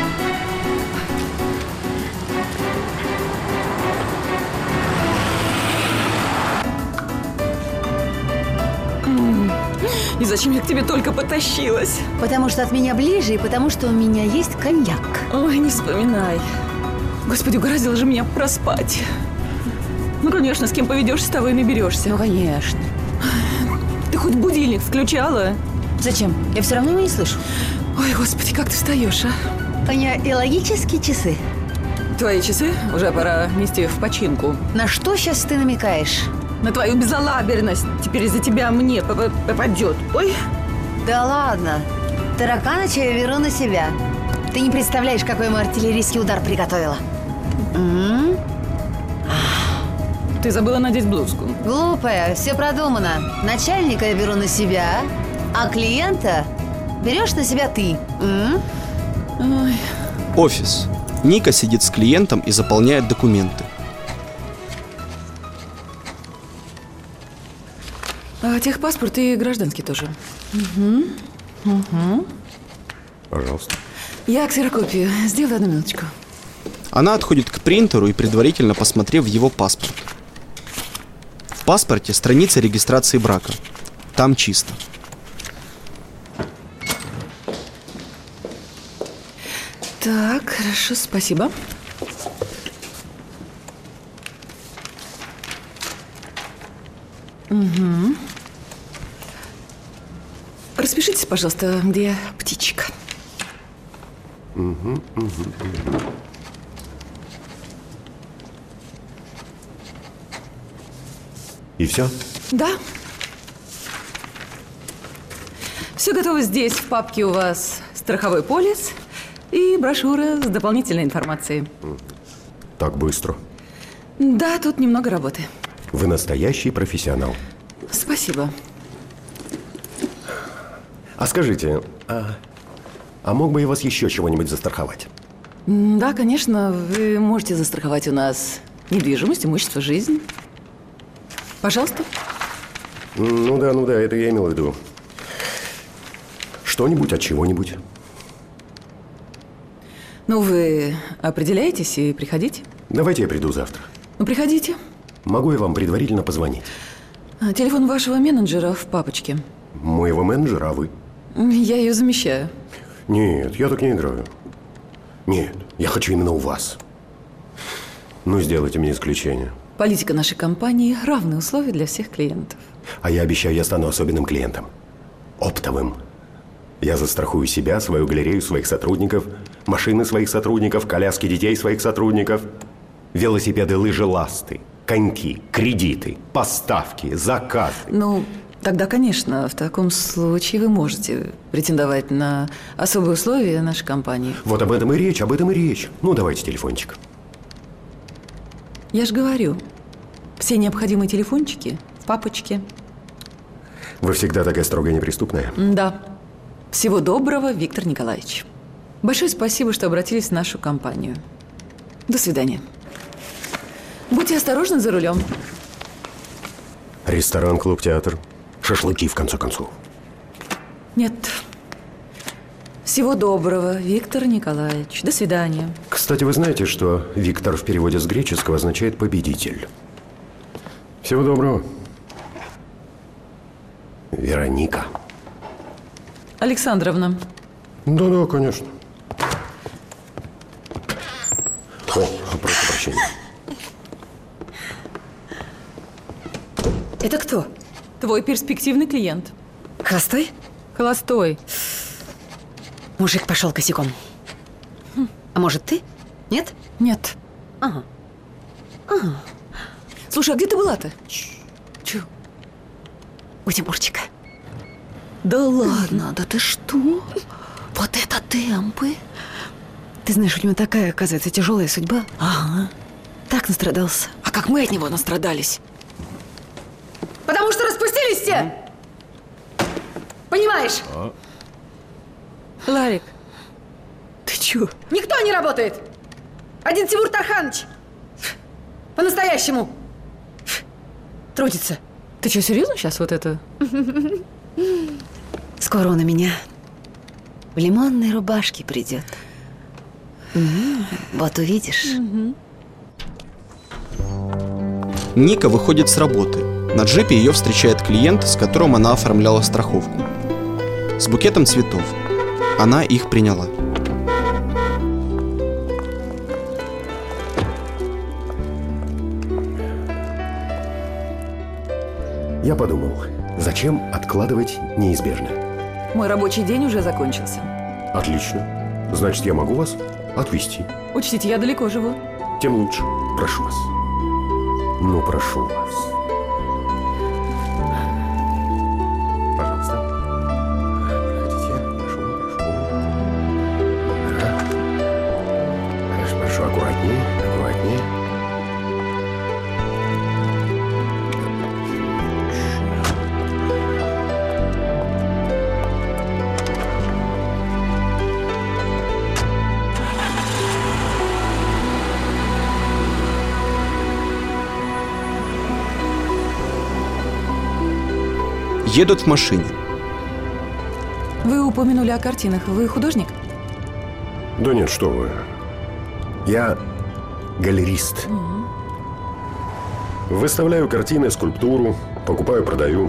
[SPEAKER 3] И зачем я к тебе только потащилась?
[SPEAKER 11] Потому что от меня ближе и потому что у меня есть коньяк.
[SPEAKER 3] Ой, не вспоминай. Господи, угораздило же меня проспать. Ну, конечно, с кем поведешься, с того и наберешься.
[SPEAKER 11] Ну, конечно.
[SPEAKER 3] Ты хоть будильник включала?
[SPEAKER 11] Зачем? Я все равно его не слышу.
[SPEAKER 3] Ой, господи, как ты встаешь, а?
[SPEAKER 11] У нее и логические часы.
[SPEAKER 3] Твои часы уже пора нести в починку.
[SPEAKER 11] На что сейчас ты намекаешь?
[SPEAKER 3] На твою безалаберность. Теперь из-за тебя мне попадет. Ой.
[SPEAKER 11] Да ладно. Тараканыча я беру на себя. Ты не представляешь, какой ему артиллерийский удар приготовила. М-м-м.
[SPEAKER 3] Ты забыла надеть блузку.
[SPEAKER 11] Глупая, все продумано. Начальника я беру на себя, а клиента берешь на себя ты. М-м?
[SPEAKER 3] Ой.
[SPEAKER 1] Офис. Ника сидит с клиентом и заполняет документы.
[SPEAKER 3] А техпаспорт и гражданский тоже. Угу. Угу.
[SPEAKER 15] Пожалуйста.
[SPEAKER 3] Я ксерокопию. Сделай одну минуточку.
[SPEAKER 1] Она отходит к принтеру и, предварительно посмотрев его паспорт. В паспорте страница регистрации брака. Там чисто.
[SPEAKER 3] Так, хорошо, спасибо. Угу. Распишитесь, пожалуйста, где птичка.
[SPEAKER 15] Угу, угу, угу. И все?
[SPEAKER 3] Да. Все готово здесь. В папке у вас страховой полис и брошюра с дополнительной информацией.
[SPEAKER 15] Так быстро.
[SPEAKER 3] Да, тут немного работы.
[SPEAKER 15] Вы настоящий профессионал.
[SPEAKER 3] Спасибо.
[SPEAKER 15] А скажите, а, а мог бы я вас еще чего-нибудь застраховать?
[SPEAKER 3] Да, конечно, вы можете застраховать у нас недвижимость, имущество, жизнь. Пожалуйста.
[SPEAKER 15] Ну да, ну да, это я имел в виду. Что-нибудь от чего-нибудь.
[SPEAKER 3] Ну, вы определяетесь и приходите?
[SPEAKER 15] Давайте я приду завтра.
[SPEAKER 3] Ну, приходите.
[SPEAKER 15] Могу я вам предварительно позвонить?
[SPEAKER 3] А, телефон вашего менеджера в папочке.
[SPEAKER 15] Моего менеджера, а вы?
[SPEAKER 3] Я ее замещаю.
[SPEAKER 15] Нет, я так не играю. Нет, я хочу именно у вас. Ну, сделайте мне исключение.
[SPEAKER 3] Политика нашей компании – равные условия для всех клиентов.
[SPEAKER 15] А я обещаю, я стану особенным клиентом. Оптовым. Я застрахую себя, свою галерею, своих сотрудников, машины своих сотрудников, коляски детей своих сотрудников, велосипеды, лыжи, ласты, коньки, кредиты, поставки, заказы.
[SPEAKER 3] Ну, тогда, конечно, в таком случае вы можете претендовать на особые условия нашей компании.
[SPEAKER 15] Вот об этом и речь, об этом и речь. Ну, давайте телефончик.
[SPEAKER 3] Я же говорю, все необходимые телефончики в папочке.
[SPEAKER 15] Вы всегда такая строгая неприступная?
[SPEAKER 3] Да. Всего доброго, Виктор Николаевич. Большое спасибо, что обратились в нашу компанию. До свидания. Будьте осторожны за рулем.
[SPEAKER 15] Ресторан, клуб, театр. Шашлыки, в конце концов.
[SPEAKER 3] Нет. Всего доброго, Виктор Николаевич. До свидания.
[SPEAKER 15] Кстати, вы знаете, что Виктор в переводе с греческого означает «победитель». Всего доброго. Вероника.
[SPEAKER 3] Александровна.
[SPEAKER 15] Да-да, конечно. О, прошу прощения.
[SPEAKER 3] Это кто? Твой перспективный клиент.
[SPEAKER 11] Холостой?
[SPEAKER 3] Холостой.
[SPEAKER 11] Мужик пошел косяком. Хм. А может, ты? Нет?
[SPEAKER 3] Нет.
[SPEAKER 11] Ага. Ага.
[SPEAKER 3] Слушай, а где ты была-то?
[SPEAKER 11] Чё? У Тимурчика.
[SPEAKER 3] Да ладно, да ты что? Вот это темпы.
[SPEAKER 11] Ты знаешь, у него такая, оказывается, тяжелая судьба.
[SPEAKER 3] Ага.
[SPEAKER 11] Так настрадался.
[SPEAKER 3] А как мы от него настрадались?
[SPEAKER 11] Потому что распустились все! Понимаешь?
[SPEAKER 15] А?
[SPEAKER 3] Ларик, ты чё?
[SPEAKER 11] Никто не работает! Один Тимур Тарханович! По-настоящему! Трудится.
[SPEAKER 3] Ты что, серьезно сейчас вот это?
[SPEAKER 11] Скоро он у меня в лимонной рубашке придет. Вот увидишь.
[SPEAKER 1] Ника выходит с работы. На джипе ее встречает клиент, с которым она оформляла страховку. С букетом цветов. Она их приняла.
[SPEAKER 15] Я подумал, зачем откладывать неизбежное?
[SPEAKER 3] Мой рабочий день уже закончился.
[SPEAKER 15] Отлично. Значит, я могу вас отвезти.
[SPEAKER 3] Учтите, я далеко живу.
[SPEAKER 15] Тем лучше. Прошу вас. Ну, прошу вас. Пожалуйста. Проходите. Прошу, прошу. Ага. Хорошо, прошу, аккуратнее, аккуратнее.
[SPEAKER 1] Едут в машине.
[SPEAKER 3] Вы упомянули о картинах. Вы художник?
[SPEAKER 15] Да нет, что вы. Я галерист.
[SPEAKER 3] Угу.
[SPEAKER 15] Выставляю картины, скульптуру, покупаю, продаю.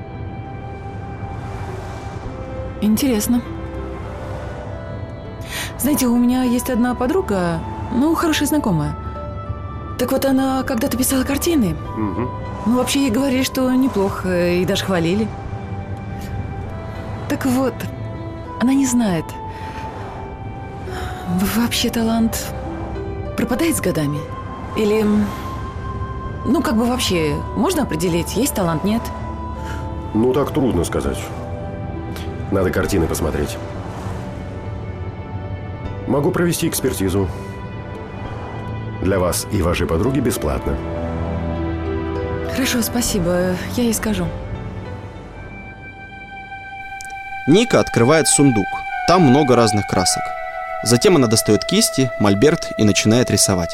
[SPEAKER 3] Интересно. Знаете, у меня есть одна подруга, ну, хорошая знакомая. Так вот, она когда-то писала картины.
[SPEAKER 15] Угу.
[SPEAKER 3] Ну, вообще, ей говорили, что неплохо, и даже хвалили. Так вот, она не знает. Вообще талант пропадает с годами? Или, ну, как бы вообще, можно определить, есть талант, нет?
[SPEAKER 15] Ну, так трудно сказать. Надо картины посмотреть. Могу провести экспертизу. Для вас и вашей подруги бесплатно.
[SPEAKER 3] Хорошо, спасибо. Я ей скажу.
[SPEAKER 1] Ника открывает сундук. Там много разных красок. Затем она достает кисти, мольберт и начинает рисовать.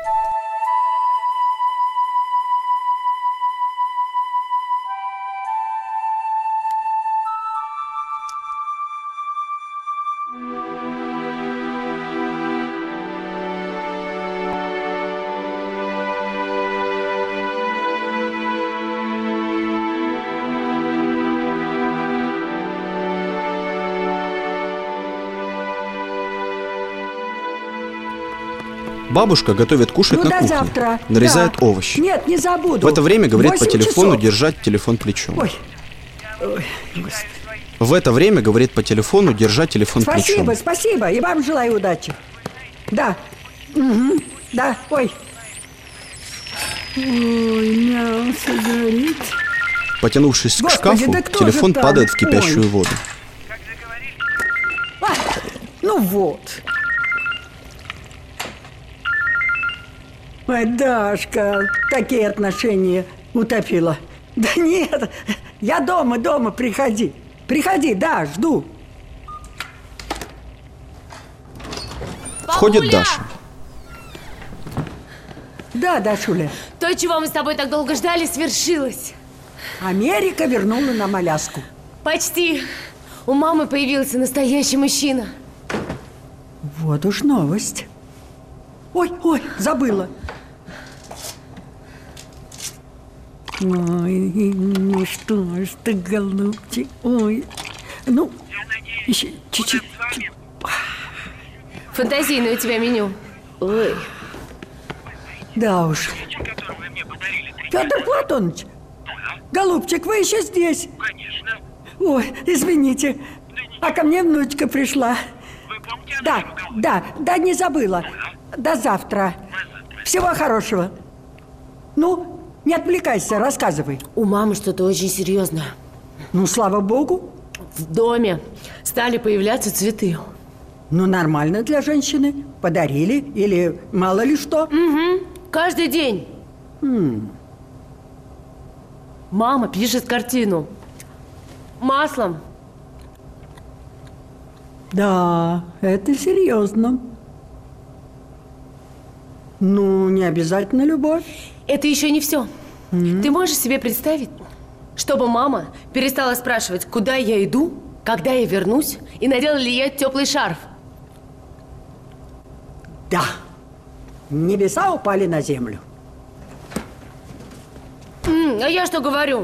[SPEAKER 1] Бабушка готовит кушать
[SPEAKER 9] ну,
[SPEAKER 1] на
[SPEAKER 9] до
[SPEAKER 1] кухне,
[SPEAKER 9] завтра.
[SPEAKER 1] нарезает
[SPEAKER 9] Да.
[SPEAKER 1] овощи.
[SPEAKER 9] Нет, не забуду.
[SPEAKER 1] В это время говорит по телефону
[SPEAKER 9] часов.
[SPEAKER 1] держать телефон плечом.
[SPEAKER 9] Ой. Ой,
[SPEAKER 1] В это время говорит по телефону держать телефон
[SPEAKER 9] спасибо,
[SPEAKER 1] плечом.
[SPEAKER 9] спасибо. И вам желаю удачи. Да. Угу. Да. Ой. Ой, мясо горит.
[SPEAKER 1] Потянувшись
[SPEAKER 9] Господи,
[SPEAKER 1] к шкафу,
[SPEAKER 9] да кто
[SPEAKER 1] телефон
[SPEAKER 9] же там?
[SPEAKER 1] падает в кипящую
[SPEAKER 9] Ой.
[SPEAKER 1] воду.
[SPEAKER 9] А, ну вот. Ой, Дашка, такие отношения утопила. Да нет, я дома, дома, приходи. Приходи, да, жду.
[SPEAKER 1] Входит
[SPEAKER 12] Бабуля!
[SPEAKER 1] Даша.
[SPEAKER 9] Да, Дашуля.
[SPEAKER 12] То, чего мы с тобой так долго ждали, свершилось.
[SPEAKER 9] Америка вернула нам Аляску.
[SPEAKER 12] Почти. У мамы появился настоящий мужчина.
[SPEAKER 9] Вот уж новость. Ой, ой, забыла. Ой, ну что ж ты, голубчик, ой. Ну, еще чуть-чуть.
[SPEAKER 12] Фантазийное у тебя меню. Ой.
[SPEAKER 9] Да уж. Федор Платоныч, голубчик, вы еще здесь?
[SPEAKER 16] Конечно.
[SPEAKER 9] Ой, извините, а ко мне внучка пришла. Да, да, да, не забыла. До завтра. Всего хорошего. Ну, не отвлекайся, рассказывай.
[SPEAKER 2] У мамы что-то очень серьезное.
[SPEAKER 9] Ну, слава богу.
[SPEAKER 2] В доме стали появляться цветы.
[SPEAKER 9] Ну, нормально для женщины. Подарили или мало ли что.
[SPEAKER 2] Угу. Каждый день.
[SPEAKER 9] М.
[SPEAKER 2] Мама пишет картину. Маслом.
[SPEAKER 9] Да, это серьезно. Ну, не обязательно любовь.
[SPEAKER 2] Это еще не все.
[SPEAKER 9] Mm-hmm.
[SPEAKER 2] Ты можешь себе представить, чтобы мама перестала спрашивать, куда я иду, когда я вернусь, и надела ли я теплый шарф?
[SPEAKER 9] Да. Небеса упали на землю.
[SPEAKER 2] М, а я что говорю?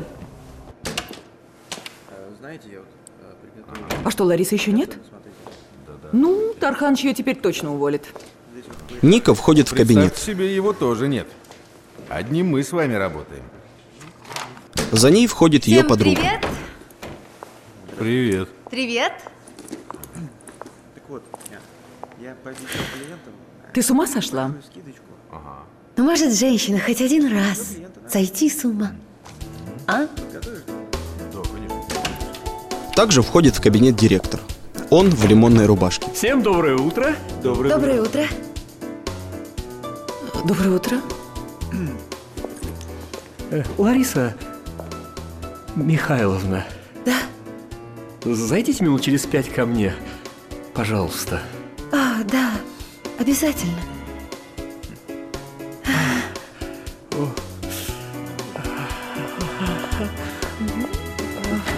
[SPEAKER 17] Знаете, я вот приготовил...
[SPEAKER 3] А что, Ларисы еще нет? Ну, Тарханыч ее теперь точно уволит.
[SPEAKER 1] Ника входит в кабинет.
[SPEAKER 5] Представьте себе, его тоже нет. Одни мы с вами работаем.
[SPEAKER 1] За ней входит ее
[SPEAKER 11] Всем
[SPEAKER 1] подруга.
[SPEAKER 11] привет.
[SPEAKER 5] Привет.
[SPEAKER 11] Привет.
[SPEAKER 17] Так вот, я, я пообещал клиентам...
[SPEAKER 3] Ты с ума сошла?
[SPEAKER 17] Ага.
[SPEAKER 2] Ну, может, женщина хоть один раз сойти с ума? А?
[SPEAKER 1] Также входит в кабинет директор. Он в лимонной рубашке.
[SPEAKER 8] Всем доброе утро.
[SPEAKER 17] Доброе,
[SPEAKER 2] Доброе утро.
[SPEAKER 3] Доброе утро.
[SPEAKER 8] Э, Лариса Михайловна.
[SPEAKER 2] Да?
[SPEAKER 8] Зайдите минут через пять ко мне, пожалуйста.
[SPEAKER 2] А, да, обязательно.
[SPEAKER 8] О.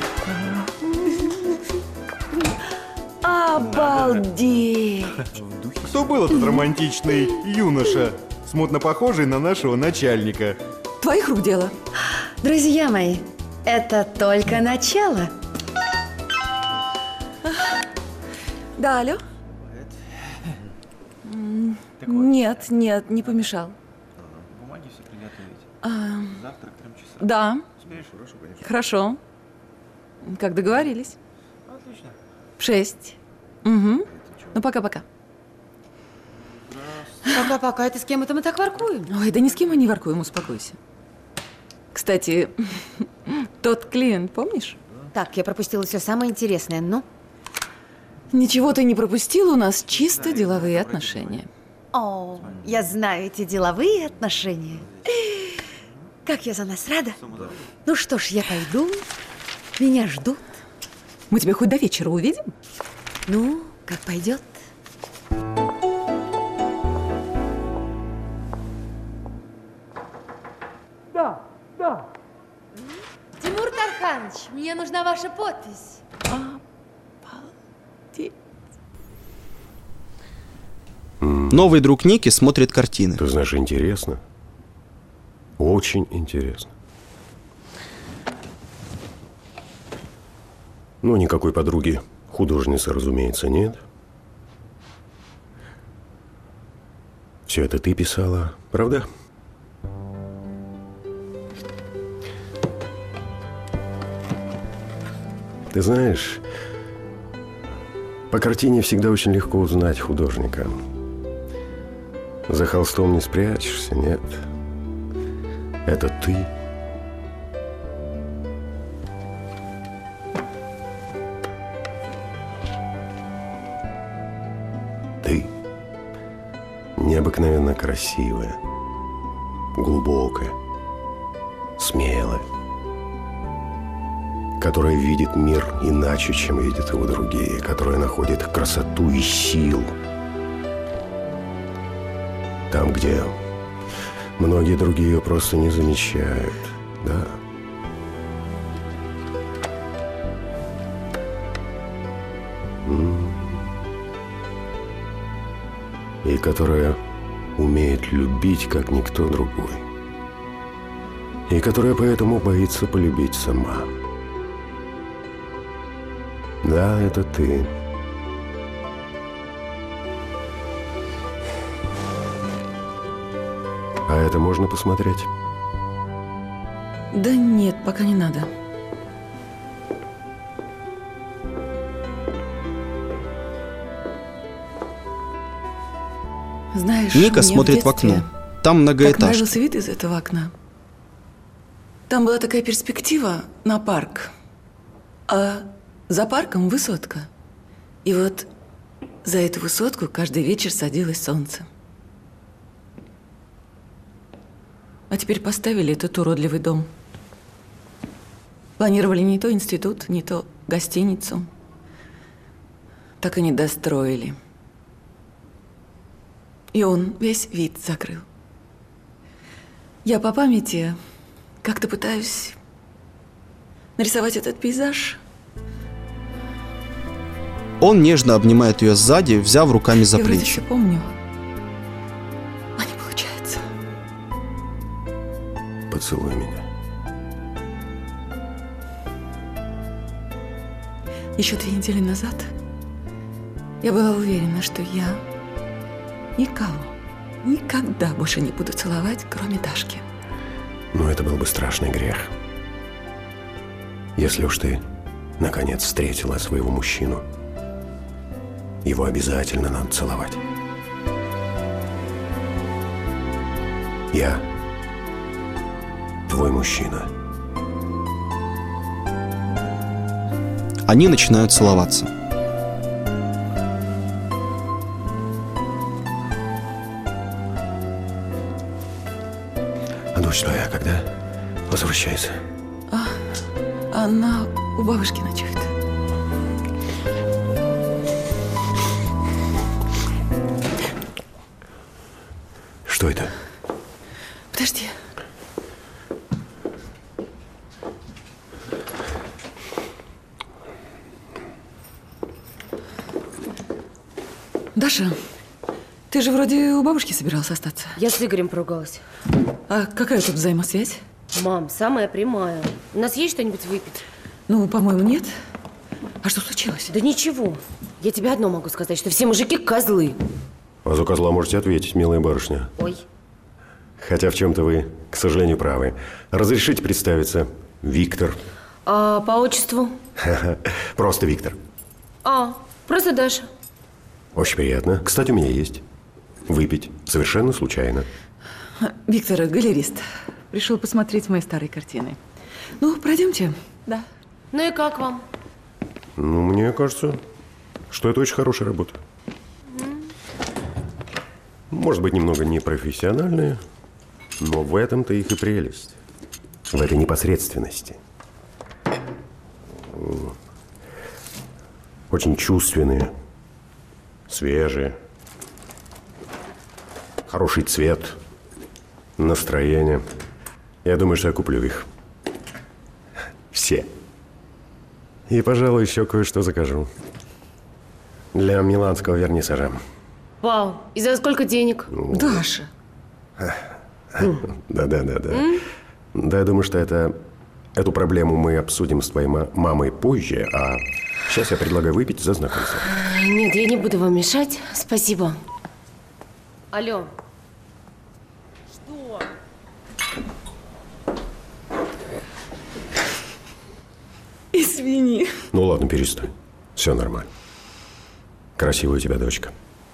[SPEAKER 3] Обалдеть!
[SPEAKER 5] Кто был этот романтичный юноша, смутно похожий на нашего начальника?
[SPEAKER 3] Твоих рук дело.
[SPEAKER 11] Друзья мои, это только начало.
[SPEAKER 3] Да, алло? Нет, нет, не помешал.
[SPEAKER 17] Бумаги все приготовить.
[SPEAKER 3] А,
[SPEAKER 17] Завтра к трем часам.
[SPEAKER 3] Да.
[SPEAKER 17] Успеешь? Хорошо, конечно.
[SPEAKER 3] Хорошо. Как договорились.
[SPEAKER 17] Отлично.
[SPEAKER 3] В шесть. Угу. Ну, пока-пока.
[SPEAKER 11] Пока-пока, это с кем это мы так воркуем?
[SPEAKER 3] Ой, да ни с кем мы не воркуем, успокойся. Кстати, тот клиент, помнишь?
[SPEAKER 11] Так, я пропустила все самое интересное, ну?
[SPEAKER 3] Ничего ты не пропустил, у нас чисто деловые отношения.
[SPEAKER 11] О, я знаю эти деловые отношения. Как я за нас рада. Ну что ж, я пойду. Меня ждут.
[SPEAKER 3] Мы тебя хоть до вечера увидим?
[SPEAKER 11] Ну, как пойдет.
[SPEAKER 10] Да, да.
[SPEAKER 13] Тимур Тарханович, мне нужна ваша подпись.
[SPEAKER 1] Новый друг Ники смотрит картины.
[SPEAKER 15] Ты знаешь, интересно. Очень интересно. Ну, никакой подруги художницы, разумеется, нет. Все это ты писала, правда? Ты знаешь, по картине всегда очень легко узнать художника. За холстом не спрячешься, нет. Это ты. Ты необыкновенно красивая, глубокая, смелая, которая видит мир иначе, чем видят его другие, которая находит красоту и силу там, где многие другие ее просто не замечают, да. М. И которая умеет любить, как никто другой. И которая поэтому боится полюбить сама. Да, это ты. А это можно посмотреть?
[SPEAKER 3] Да нет, пока не надо. Знаешь,
[SPEAKER 1] Ника
[SPEAKER 3] мне
[SPEAKER 1] смотрит в,
[SPEAKER 3] детстве
[SPEAKER 1] окно. Там
[SPEAKER 3] так
[SPEAKER 1] многоэтажка.
[SPEAKER 3] нравился вид из этого окна. Там была такая перспектива на парк. А за парком высотка. И вот за эту высотку каждый вечер садилось солнце. А теперь поставили этот уродливый дом. Планировали не то институт, не то гостиницу. Так и не достроили. И он весь вид закрыл. Я по памяти как-то пытаюсь нарисовать этот пейзаж.
[SPEAKER 1] Он нежно обнимает ее сзади, взяв руками за
[SPEAKER 3] Я вроде
[SPEAKER 1] плечи.
[SPEAKER 3] все помню. А не получается.
[SPEAKER 15] Поцелуй меня.
[SPEAKER 3] Еще две недели назад я была уверена, что я никого, никогда больше не буду целовать, кроме Дашки.
[SPEAKER 15] Но это был бы страшный грех. Если уж ты, наконец, встретила своего мужчину, его обязательно надо целовать. Я твой мужчина.
[SPEAKER 1] Они начинают целоваться.
[SPEAKER 15] А дочь твоя когда возвращается?
[SPEAKER 3] А, она у бабушки ночует.
[SPEAKER 15] Что это?
[SPEAKER 3] Подожди. Даша, ты же вроде у бабушки собиралась остаться.
[SPEAKER 2] Я с Игорем поругалась.
[SPEAKER 3] А какая тут взаимосвязь?
[SPEAKER 2] Мам, самая прямая. У нас есть что-нибудь выпить?
[SPEAKER 3] Ну, по-моему, нет. А что случилось?
[SPEAKER 2] Да ничего. Я тебе одно могу сказать, что все мужики козлы.
[SPEAKER 15] А за козла можете ответить, милая барышня.
[SPEAKER 2] Ой.
[SPEAKER 15] Хотя в чем-то вы, к сожалению, правы. Разрешите представиться. Виктор.
[SPEAKER 2] А по отчеству?
[SPEAKER 15] Просто Виктор.
[SPEAKER 2] А, просто Даша.
[SPEAKER 15] Очень приятно. Кстати, у меня есть. Выпить. Совершенно случайно.
[SPEAKER 3] Виктор, галерист. Пришел посмотреть мои старые картины. Ну, пройдемте. Да.
[SPEAKER 2] Ну и как вам?
[SPEAKER 15] Ну, мне кажется, что это очень хорошая работа. Может быть, немного непрофессиональная, но в этом-то их и прелесть. В этой непосредственности. Очень чувственные, свежие, хороший цвет, настроение. Я думаю, что я куплю их. Все. И, пожалуй, еще кое-что закажу. Для миланского вернисажа.
[SPEAKER 2] Вау, и за сколько денег?
[SPEAKER 3] Даша.
[SPEAKER 15] Да-да-да-да. Да, я думаю, что это, эту проблему мы обсудим с твоей мамой позже, а сейчас я предлагаю выпить за знакомство.
[SPEAKER 2] Нет, я не буду вам мешать. Спасибо. Алло. Что?
[SPEAKER 3] Извини.
[SPEAKER 15] Ну ладно, перестань. Все нормально. Красивая у тебя дочка.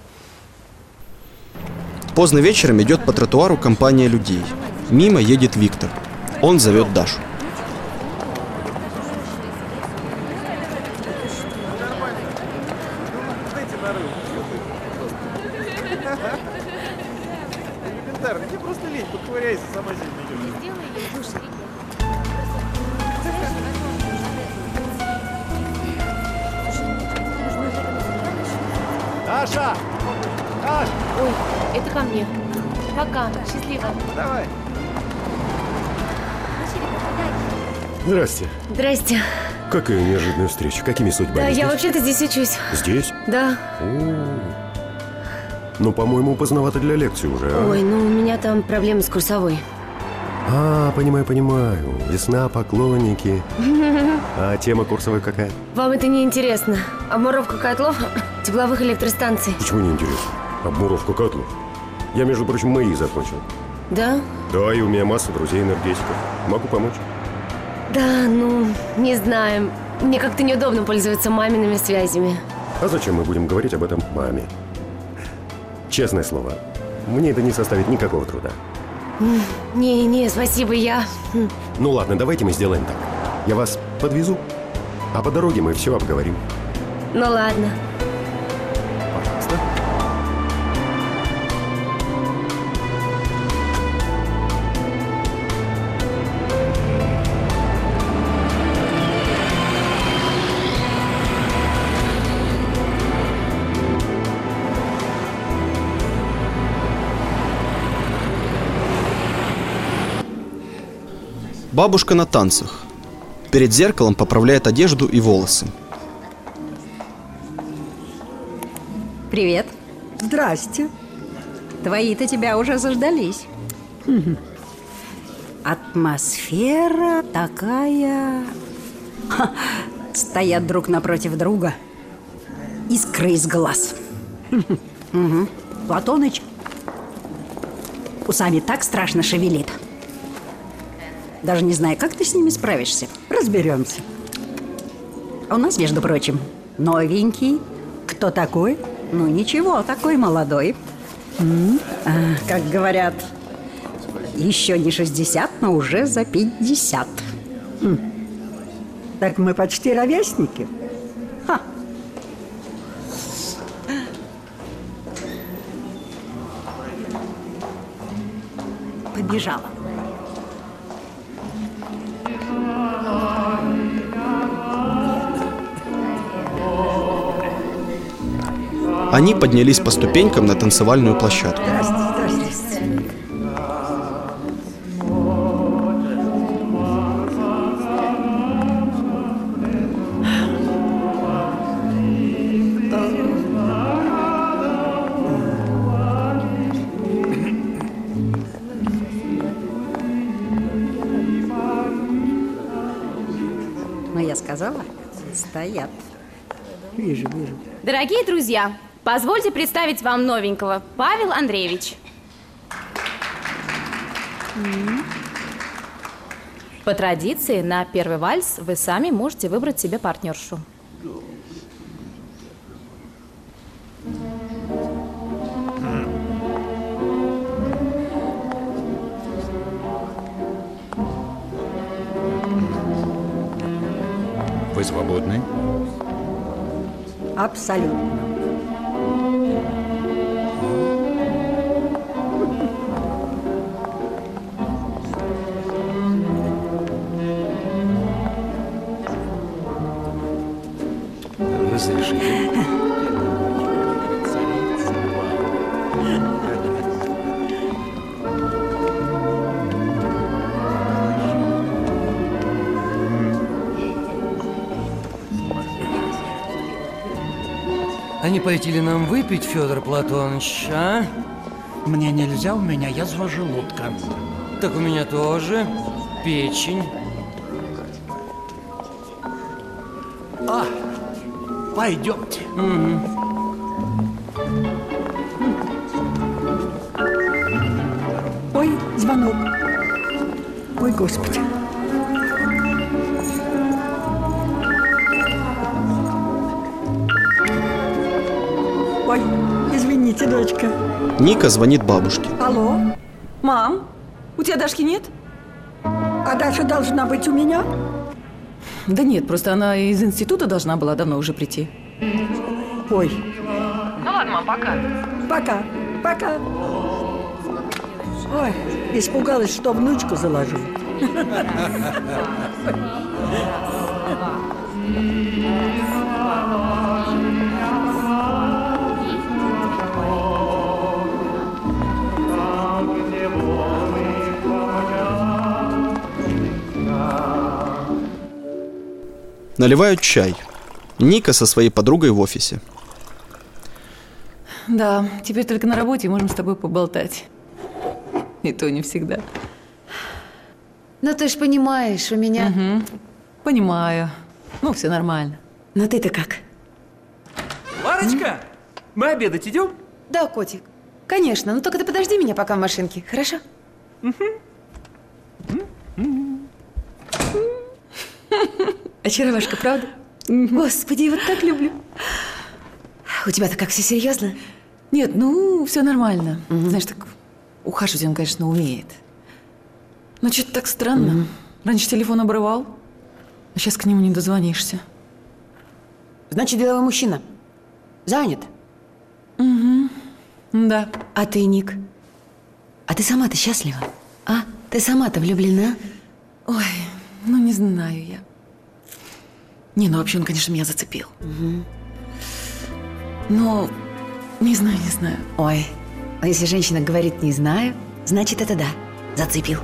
[SPEAKER 1] Поздно вечером идет по тротуару компания людей. Мимо едет Виктор. Он зовет Дашу.
[SPEAKER 17] Элементарно, тебе просто лень, поковыряйся, сама здесь найдешь. Даша! Даш!
[SPEAKER 2] Ой, это ко мне. Пока, счастливо.
[SPEAKER 17] Давай.
[SPEAKER 15] Здрасте.
[SPEAKER 2] Здрасте.
[SPEAKER 15] Какая неожиданная встреча. Какими судьбами?
[SPEAKER 2] Да, я
[SPEAKER 15] здесь?
[SPEAKER 2] вообще-то здесь учусь.
[SPEAKER 15] Здесь?
[SPEAKER 2] Да.
[SPEAKER 15] О, ну, по-моему, поздновато для лекции уже, а?
[SPEAKER 2] Ой, ну у меня там проблемы с курсовой.
[SPEAKER 15] А, понимаю, понимаю. Весна, поклонники. А тема курсовой какая?
[SPEAKER 2] Вам это не интересно. Обмуровка котлов тепловых электростанций.
[SPEAKER 15] Почему не интересно? Обмуровка котлов. Я, между прочим, МАИ закончил.
[SPEAKER 2] Да?
[SPEAKER 15] Да, и у меня масса друзей-энергетиков. Могу помочь.
[SPEAKER 2] Да, ну, не знаю. Мне как-то неудобно пользоваться мамиными связями.
[SPEAKER 15] А зачем мы будем говорить об этом маме? Честное слово, мне это не составит никакого труда.
[SPEAKER 2] Не-не, спасибо, я...
[SPEAKER 15] Ну ладно, давайте мы сделаем так. Я вас подвезу, а по дороге мы все обговорим.
[SPEAKER 2] Ну ладно.
[SPEAKER 15] Пожалуйста.
[SPEAKER 1] Бабушка на танцах. Перед зеркалом поправляет одежду и волосы.
[SPEAKER 16] Привет.
[SPEAKER 9] Здрасте.
[SPEAKER 16] Твои-то тебя уже заждались. Атмосфера такая... Ха, стоят друг напротив друга. Искры из глаз. Угу. Платоныч усами так страшно шевелит. Даже не знаю, как ты с ними справишься.
[SPEAKER 9] Разберемся.
[SPEAKER 16] А у нас, между прочим, новенький.
[SPEAKER 9] Кто такой?
[SPEAKER 16] Ну, ничего, такой молодой.
[SPEAKER 9] М?
[SPEAKER 16] А, как говорят, еще не шестьдесят, но уже за пятьдесят.
[SPEAKER 9] Хм. Так мы почти ровесники.
[SPEAKER 16] Ха. Побежала.
[SPEAKER 1] Они поднялись по ступенькам на танцевальную площадку.
[SPEAKER 9] Здрасте, здрасте.
[SPEAKER 16] Но я сказала, стоят.
[SPEAKER 9] Вижу, вижу.
[SPEAKER 13] Дорогие друзья, позвольте представить вам новенького. Павел Андреевич. По традиции, на первый вальс вы сами можете выбрать себе партнершу.
[SPEAKER 6] Вы свободны?
[SPEAKER 16] Абсолютно.
[SPEAKER 7] Разрешите. А не пойти ли нам выпить, Федор Платоныч, а?
[SPEAKER 14] Мне нельзя, у меня язва желудка.
[SPEAKER 7] Так у меня тоже. Печень.
[SPEAKER 14] А, пойдемте.
[SPEAKER 7] Угу.
[SPEAKER 9] Ой, звонок. Ой, Господи. Ой, извините, дочка.
[SPEAKER 1] Ника звонит бабушке.
[SPEAKER 9] Алло?
[SPEAKER 3] Мам, у тебя Дашки нет?
[SPEAKER 9] А Даша должна быть у меня?
[SPEAKER 3] Да нет, просто она из института должна была давно уже прийти.
[SPEAKER 9] Ой.
[SPEAKER 3] Ну ладно, мам, пока.
[SPEAKER 9] Пока, пока. Ой, испугалась, что внучку заложу.
[SPEAKER 1] Наливают чай. Ника со своей подругой в офисе.
[SPEAKER 3] Да, теперь только на работе можем с тобой поболтать. И то не всегда.
[SPEAKER 11] Ну, ты ж понимаешь, у меня...
[SPEAKER 3] Угу. Понимаю. Ну, все нормально.
[SPEAKER 11] Но ты-то как?
[SPEAKER 4] Ларочка, мы обедать идем?
[SPEAKER 11] Да, котик. Конечно, ну только ты подожди меня пока в машинке, хорошо? Очаровашка, правда? Господи, я вот так люблю. У тебя-то как, все серьезно?
[SPEAKER 3] Нет, ну, все нормально. Угу. Знаешь, так ухаживать он, конечно, умеет. Но что-то так странно. Угу. Раньше телефон обрывал, а сейчас к нему не дозвонишься.
[SPEAKER 11] Значит, деловой мужчина. Занят?
[SPEAKER 3] Угу. Да.
[SPEAKER 11] А ты, Ник? А ты сама-то счастлива? А? Ты сама-то влюблена?
[SPEAKER 3] Ой, ну не знаю я. Не, ну вообще он, конечно, меня зацепил.
[SPEAKER 11] Угу.
[SPEAKER 3] Но не знаю, не знаю.
[SPEAKER 11] Ой, а если женщина говорит «не знаю», значит, это да, зацепил.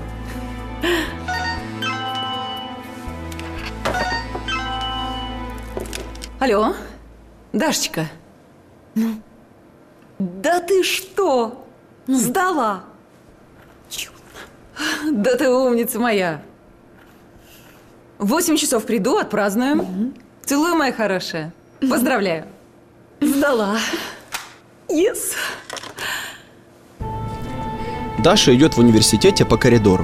[SPEAKER 3] Алло, Дашечка.
[SPEAKER 11] Ну?
[SPEAKER 3] Да ты что? Ну? Сдала? Да ты умница моя. В восемь часов приду, отпразднуем. Угу. Целую, моя хорошая. Поздравляю. Сдала. Yes.
[SPEAKER 1] Даша идет в университете по коридору.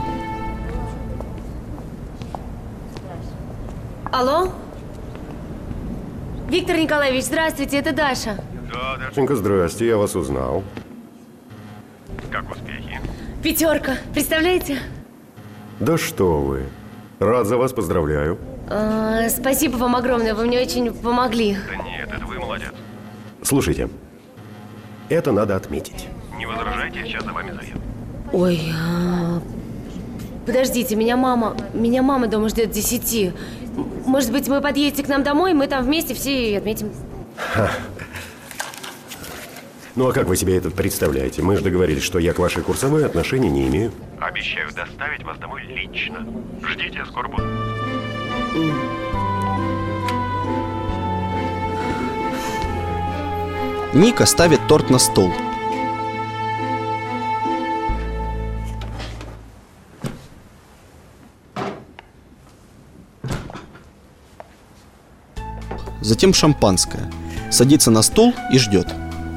[SPEAKER 2] Алло? Виктор Николаевич, здравствуйте, это Даша.
[SPEAKER 15] Да, Дашенька, здрасте, я вас узнал.
[SPEAKER 18] Как успехи?
[SPEAKER 2] Пятерка, представляете?
[SPEAKER 15] Да что вы. Рад за вас, поздравляю.
[SPEAKER 2] А, спасибо вам огромное, вы мне очень помогли.
[SPEAKER 18] Да нет, это вы молодец.
[SPEAKER 15] Слушайте, это надо отметить.
[SPEAKER 18] Не возражайте, сейчас за вами заеду.
[SPEAKER 2] Ой, а... подождите, меня мама, меня мама дома ждет к десяти. Может быть, вы подъедете к нам домой, мы там вместе все и отметим.
[SPEAKER 15] Ха. Ну а как вы себе это представляете? Мы же договорились, что я к вашей курсовой отношения не имею.
[SPEAKER 18] Обещаю доставить вас домой лично. Ждите, скоро буду.
[SPEAKER 1] Ника ставит торт на стол. затем шампанское. Садится на стол и ждет.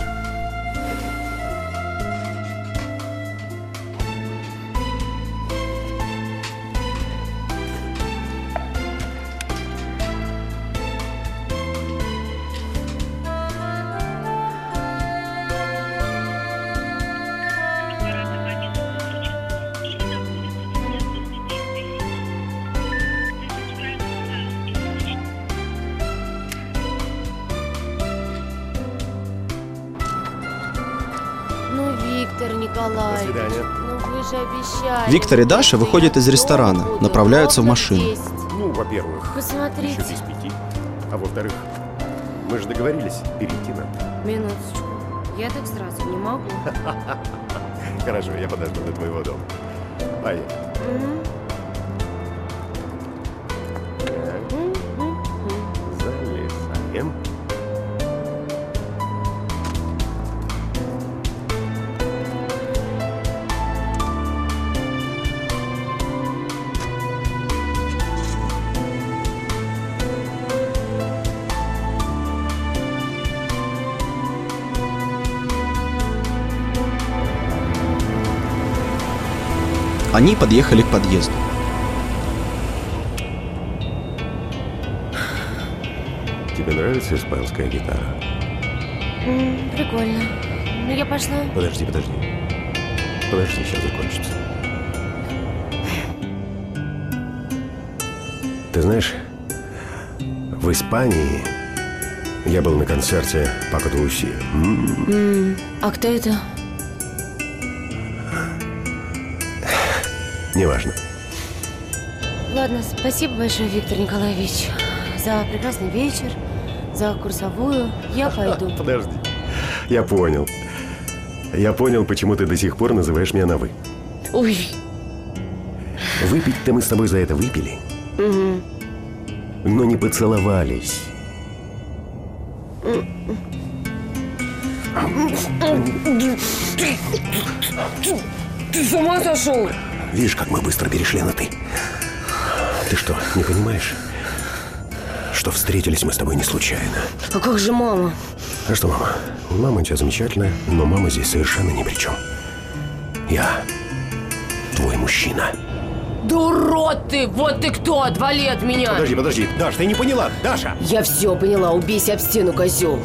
[SPEAKER 12] Ну, Виктор Николаевич, ну вы же обещали.
[SPEAKER 1] Виктор и Даша выходят из ресторана, направляются в машину.
[SPEAKER 15] Ну, во-первых,
[SPEAKER 12] Посмотрите.
[SPEAKER 15] еще без пяти. А во-вторых, мы же договорились перейти нам.
[SPEAKER 12] Минуточку. Я так сразу не могу.
[SPEAKER 15] Хорошо, я подожду до твоего дома. Поехали. Залезаем.
[SPEAKER 1] Они подъехали к подъезду.
[SPEAKER 15] Тебе нравится испанская гитара?
[SPEAKER 12] М, Прикольно. Ну, я пошла.
[SPEAKER 15] Подожди, подожди. Подожди, сейчас закончится. Ты знаешь, в Испании я был на концерте Пако де Лусия. М-м.
[SPEAKER 2] М, А кто это?
[SPEAKER 15] Неважно.
[SPEAKER 2] Ладно, спасибо большое, Виктор Николаевич, за прекрасный вечер, за курсовую. Я пойду.
[SPEAKER 15] Подожди. Я понял. Я понял, почему ты до сих пор называешь меня на «вы».
[SPEAKER 2] Ой.
[SPEAKER 15] Выпить-то мы с тобой за это выпили,
[SPEAKER 2] Мгм.
[SPEAKER 15] но не поцеловались.
[SPEAKER 2] Ты с ума сошел?
[SPEAKER 15] Видишь, как мы быстро перешли на «ты». Ты что, не понимаешь, что встретились мы с тобой не случайно?
[SPEAKER 2] А как же мама?
[SPEAKER 15] А что, мама? Мама у тебя замечательная, но мама здесь совершенно ни при чем. Я твой мужчина.
[SPEAKER 2] Да урод ты! Вот ты кто! Отвали от меня!
[SPEAKER 15] Подожди, подожди. Даш, ты не поняла. Даша!
[SPEAKER 2] Я все поняла. Убейся об стену, козел.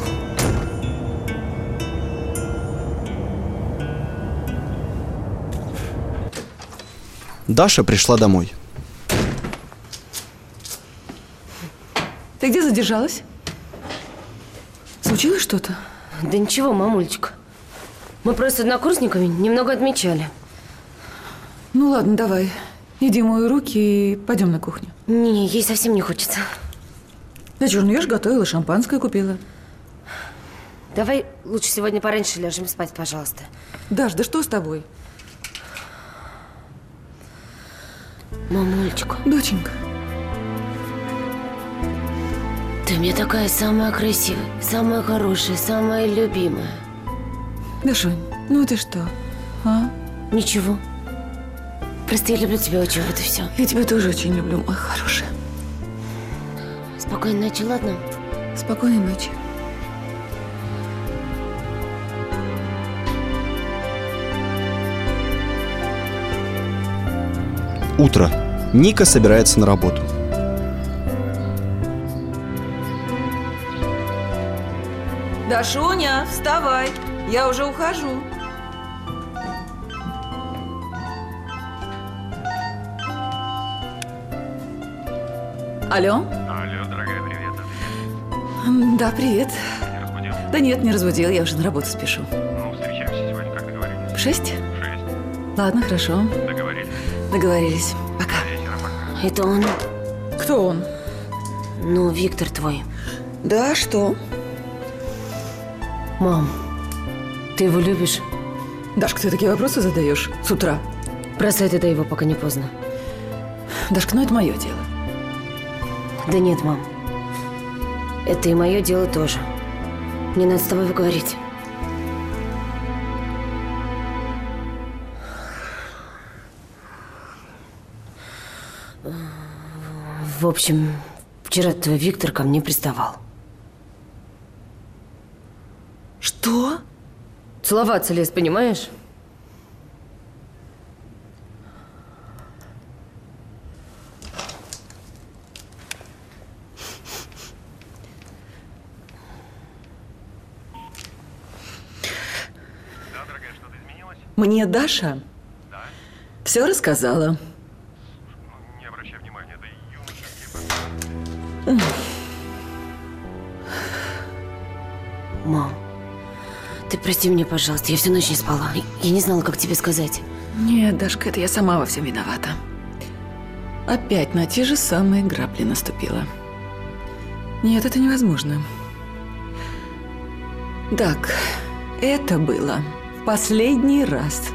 [SPEAKER 1] Даша пришла домой.
[SPEAKER 3] Ты где задержалась? Случилось что-то?
[SPEAKER 2] Да ничего, мамулечка. Мы просто с однокурсниками немного отмечали.
[SPEAKER 3] Ну ладно, давай. Иди мой руки и пойдем на кухню.
[SPEAKER 2] Не, ей совсем не хочется.
[SPEAKER 3] Да чё, ну я ж готовила, шампанское купила.
[SPEAKER 2] Давай лучше сегодня пораньше ляжем спать, пожалуйста.
[SPEAKER 3] Даш, да что с тобой?
[SPEAKER 2] Мамулечка.
[SPEAKER 3] Доченька.
[SPEAKER 2] Ты мне такая самая красивая, самая хорошая, самая любимая.
[SPEAKER 3] Дашунь, ну ты что, а?
[SPEAKER 2] Ничего. Просто я люблю тебя очень, вот и все.
[SPEAKER 3] Я тебя тоже очень люблю, моя хорошая.
[SPEAKER 2] Спокойной ночи, ладно?
[SPEAKER 3] Спокойной ночи.
[SPEAKER 1] Утро. Ника собирается на работу.
[SPEAKER 3] Дашуня, вставай, я уже ухожу. Алло?
[SPEAKER 18] Алло, дорогая, привет.
[SPEAKER 3] М, Да, привет.
[SPEAKER 18] Не разбудил?
[SPEAKER 3] Да нет, не разбудил, я уже на работу спешу.
[SPEAKER 18] Ну, встречаемся сегодня, как договорились.
[SPEAKER 3] В шесть?
[SPEAKER 18] В шесть.
[SPEAKER 3] Ладно, хорошо.
[SPEAKER 18] Договорились.
[SPEAKER 3] Договорились. Пока.
[SPEAKER 2] Это он?
[SPEAKER 3] Кто он?
[SPEAKER 2] Ну, Виктор твой.
[SPEAKER 3] Да, что?
[SPEAKER 2] Мам, ты его любишь?
[SPEAKER 3] Дашка, ты такие вопросы задаешь с утра?
[SPEAKER 2] Бросай тогда его, пока не поздно.
[SPEAKER 3] Дашка, ну это мое дело.
[SPEAKER 2] Да нет, мам. Это и мое дело тоже. Мне надо с тобой поговорить. В общем, вчера твой Виктор ко мне приставал.
[SPEAKER 3] Что?
[SPEAKER 2] Целоваться лез, понимаешь?
[SPEAKER 3] Мне Даша все рассказала.
[SPEAKER 18] Не обращай внимания, это юношеский.
[SPEAKER 2] Мам, ты прости меня, пожалуйста, я всю ночь не спала. Я не знала, как тебе сказать.
[SPEAKER 3] Нет, Дашка, это я сама во всем виновата. Опять на те же самые грабли наступила. Нет, это невозможно. Так, это было в последний раз.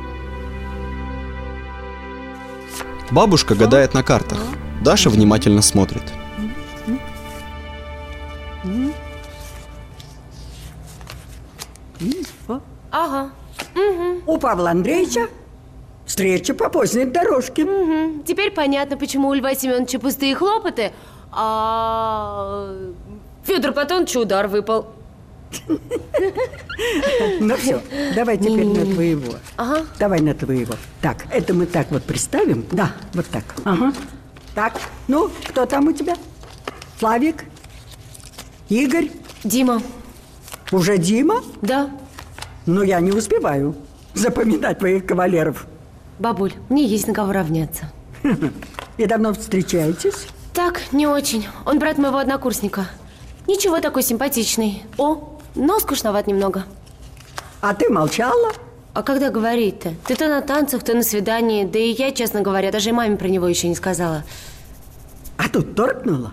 [SPEAKER 1] Бабушка гадает на картах. Даша внимательно смотрит.
[SPEAKER 9] Ага. Угу. У Павла Андреевича встреча по поздней дорожке.
[SPEAKER 2] Угу. Теперь понятно, почему у Льва Семеновича пустые хлопоты, а Федор Платоновичу удар выпал.
[SPEAKER 9] Ну все, давай теперь на твоего.
[SPEAKER 2] Ага.
[SPEAKER 9] Давай на твоего. Так, это мы так вот представим. Да, вот так. Ага. Так, ну, кто там у тебя? Славик? Игорь?
[SPEAKER 2] Дима.
[SPEAKER 9] Уже Дима?
[SPEAKER 2] Да.
[SPEAKER 9] Но я не успеваю запоминать твоих кавалеров.
[SPEAKER 2] Бабуль, мне есть на кого равняться.
[SPEAKER 9] И давно встречаетесь?
[SPEAKER 2] Так, не очень. Он брат моего однокурсника. Ничего, такой симпатичный. О, но скучноват немного.
[SPEAKER 9] А ты молчала?
[SPEAKER 2] А когда говорить-то? Ты то на танцах, то на свидании. Да и я, честно говоря, даже и маме про него еще не сказала.
[SPEAKER 9] А тут торкнула?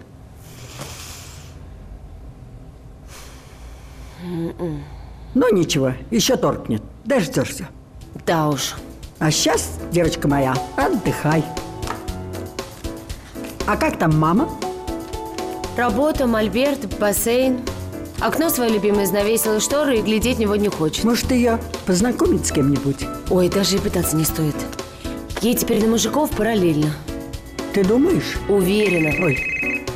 [SPEAKER 2] М-м.
[SPEAKER 9] Ну ничего, еще торкнет. Дождешься.
[SPEAKER 2] Да уж.
[SPEAKER 9] А сейчас, девочка моя, отдыхай. А как там мама?
[SPEAKER 2] Работа, мольберт, бассейн. Окно свое любимое занавесило шторы и глядеть в него не хочет.
[SPEAKER 9] Может, ее познакомить с кем-нибудь?
[SPEAKER 2] Ой, даже и пытаться не стоит. Ей теперь на мужиков параллельно.
[SPEAKER 9] Ты думаешь?
[SPEAKER 2] Уверена.
[SPEAKER 9] Ой.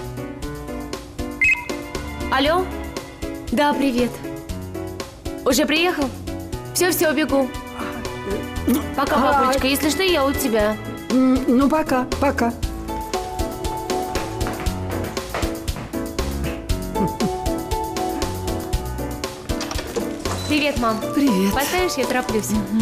[SPEAKER 2] Алло? Да, привет. Уже приехал? Все-все, бегу. Пока, бабулечка. Если что, я у тебя.
[SPEAKER 9] Ну, пока, пока.
[SPEAKER 2] Привет, мам.
[SPEAKER 3] Привет.
[SPEAKER 2] Поставишь, я тороплюсь.
[SPEAKER 3] Угу.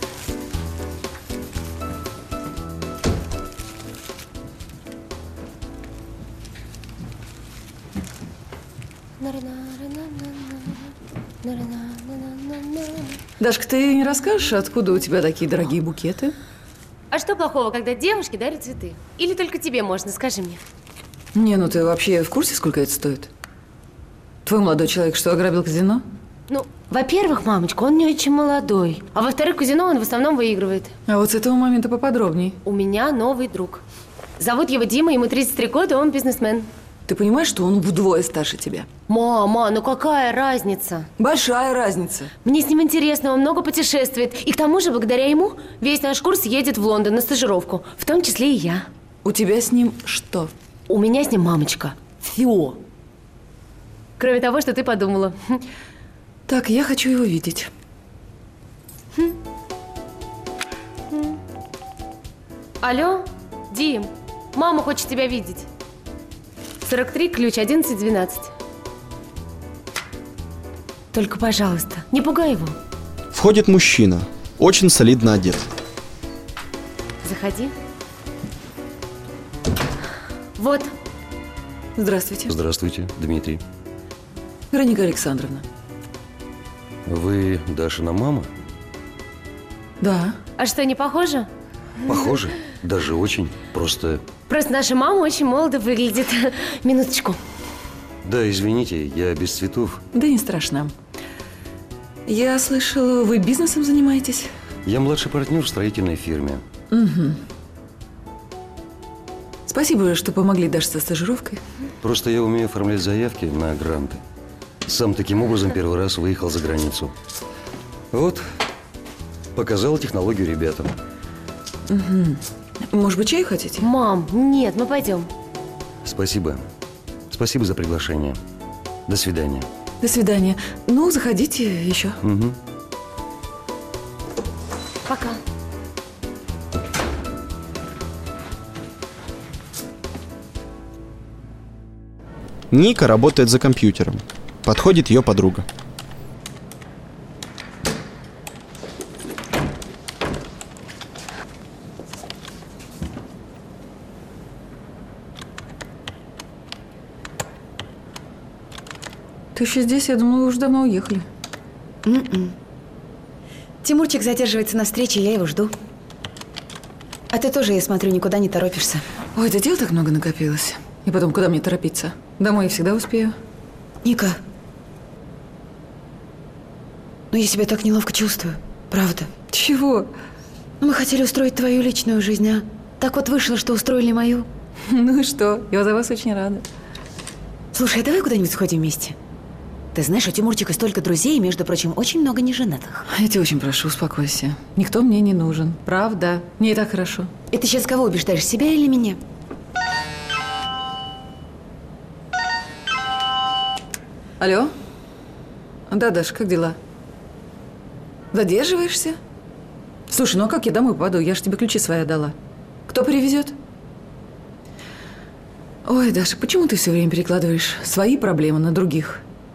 [SPEAKER 3] Дашка, ты не расскажешь, откуда у тебя такие дорогие букеты?
[SPEAKER 2] А что плохого, когда девушке дарят цветы? Или только тебе можно, скажи мне.
[SPEAKER 3] Не, ну ты вообще в курсе, сколько это стоит? Твой молодой человек что, ограбил казино?
[SPEAKER 2] Ну, во-первых, мамочка, он не очень молодой. А во-вторых, казино он в основном выигрывает.
[SPEAKER 3] А вот с этого момента поподробней.
[SPEAKER 2] У меня новый друг. Зовут его Дима, ему тридцать три года, он бизнесмен.
[SPEAKER 3] Ты понимаешь, что он вдвое старше тебя?
[SPEAKER 2] Мама, ну какая разница?
[SPEAKER 3] Большая разница.
[SPEAKER 2] Мне с ним интересно, он много путешествует. И к тому же, благодаря ему, весь наш курс едет в Лондон на стажировку. В том числе и я.
[SPEAKER 3] У тебя с ним что?
[SPEAKER 2] У меня с ним, мамочка, все. Кроме того, что ты подумала.
[SPEAKER 3] Так, я хочу его видеть.
[SPEAKER 2] Алло, Дим, мама хочет тебя видеть. сорок три, ключ, одиннадцать двенадцать. Только, пожалуйста, не пугай его.
[SPEAKER 1] Входит мужчина, очень солидно одет.
[SPEAKER 2] Заходи. Вот.
[SPEAKER 3] Здравствуйте.
[SPEAKER 7] Здравствуйте, Дмитрий.
[SPEAKER 3] Вероника Александровна.
[SPEAKER 7] Вы Дашина мама?
[SPEAKER 3] Да.
[SPEAKER 2] А что, не похоже?
[SPEAKER 7] Похоже, даже очень. Просто...
[SPEAKER 2] Просто наша мама очень молодо выглядит. Минуточку.
[SPEAKER 7] Да, извините, я без цветов.
[SPEAKER 3] Да не страшно. Я слышала, вы бизнесом занимаетесь?
[SPEAKER 7] Я младший партнер в строительной фирме.
[SPEAKER 3] Угу. Спасибо, что помогли Даше со стажировкой.
[SPEAKER 7] Просто я умею оформлять заявки на гранты. Сам таким образом первый раз выехал за границу. Вот, показал технологию ребятам.
[SPEAKER 3] Угу. Может быть, чай хотите?
[SPEAKER 2] Мам, нет, мы пойдем.
[SPEAKER 7] Спасибо. Спасибо за приглашение. До свидания.
[SPEAKER 3] До свидания. Ну, заходите еще.
[SPEAKER 7] Угу.
[SPEAKER 13] Пока.
[SPEAKER 1] Ника работает за компьютером. Подходит ее подруга.
[SPEAKER 3] Ты еще здесь? Я думала, вы уже давно уехали.
[SPEAKER 11] М-м. Тимурчик задерживается на встрече, я его жду. А ты тоже, я смотрю, никуда не торопишься.
[SPEAKER 3] Ой, да дел так много накопилось. И потом, куда мне торопиться? Домой я всегда успею.
[SPEAKER 11] Ника, ну я себя так неловко чувствую. Правда.
[SPEAKER 3] Чего?
[SPEAKER 11] Ну, мы хотели устроить твою личную жизнь, а? Так вот вышло, что устроили мою.
[SPEAKER 3] Ну и что? Я за вас очень рада.
[SPEAKER 11] Слушай, а давай куда-нибудь сходим вместе? Ты знаешь, у Тимурчика столько друзей, и, между прочим, очень много неженатых.
[SPEAKER 3] Я тебя очень прошу, успокойся. Никто мне не нужен. Правда. Мне и так хорошо.
[SPEAKER 11] И ты сейчас кого убеждаешь, себя или меня?
[SPEAKER 3] Алло? Да, Даша, как дела? Задерживаешься? Слушай, ну а как я домой попаду? Я же тебе ключи свои отдала. Кто привезет? Ой, Даша, почему ты все время перекладываешь свои проблемы на других?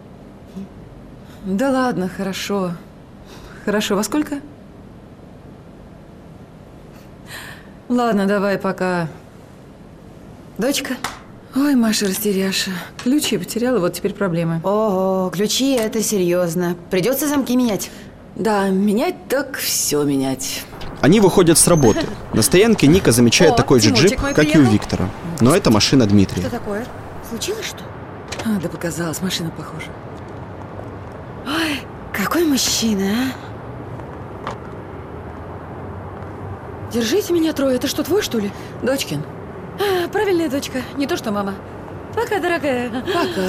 [SPEAKER 3] Да ладно, хорошо. Хорошо, во сколько? Ладно, давай, пока.
[SPEAKER 11] Дочка?
[SPEAKER 3] Ой, Маша растеряша. Ключи потеряла, вот теперь проблемы.
[SPEAKER 11] Ого, ключи – это серьезно. Придется замки менять.
[SPEAKER 3] Да, менять так все менять.
[SPEAKER 1] Они выходят с работы. На стоянке Ника замечает
[SPEAKER 11] О,
[SPEAKER 1] такой же
[SPEAKER 11] Тимурчик
[SPEAKER 1] джип,
[SPEAKER 11] мой
[SPEAKER 1] как и у
[SPEAKER 11] приехал.
[SPEAKER 1] Виктора. Но это машина Дмитрия.
[SPEAKER 11] Что такое? Случилось что?
[SPEAKER 3] А, да показалось, машина похожа.
[SPEAKER 11] Ой, какой мужчина, а? Держите меня, трое. Это что, твой, что ли?
[SPEAKER 3] Дочкин.
[SPEAKER 11] А, правильная дочка. Не то, что мама. Пока, дорогая.
[SPEAKER 3] Пока.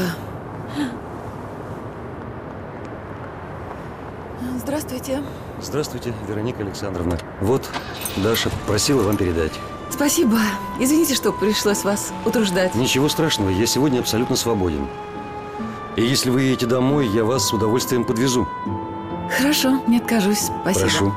[SPEAKER 3] Здравствуйте.
[SPEAKER 7] Здравствуйте, Вероника Александровна. Вот, Даша просила вам передать.
[SPEAKER 3] Спасибо. Извините, что пришлось вас утруждать.
[SPEAKER 7] Ничего страшного, я сегодня абсолютно свободен. И если вы едете домой, я вас с удовольствием подвезу.
[SPEAKER 3] Хорошо, не откажусь. Спасибо.
[SPEAKER 7] Прошу.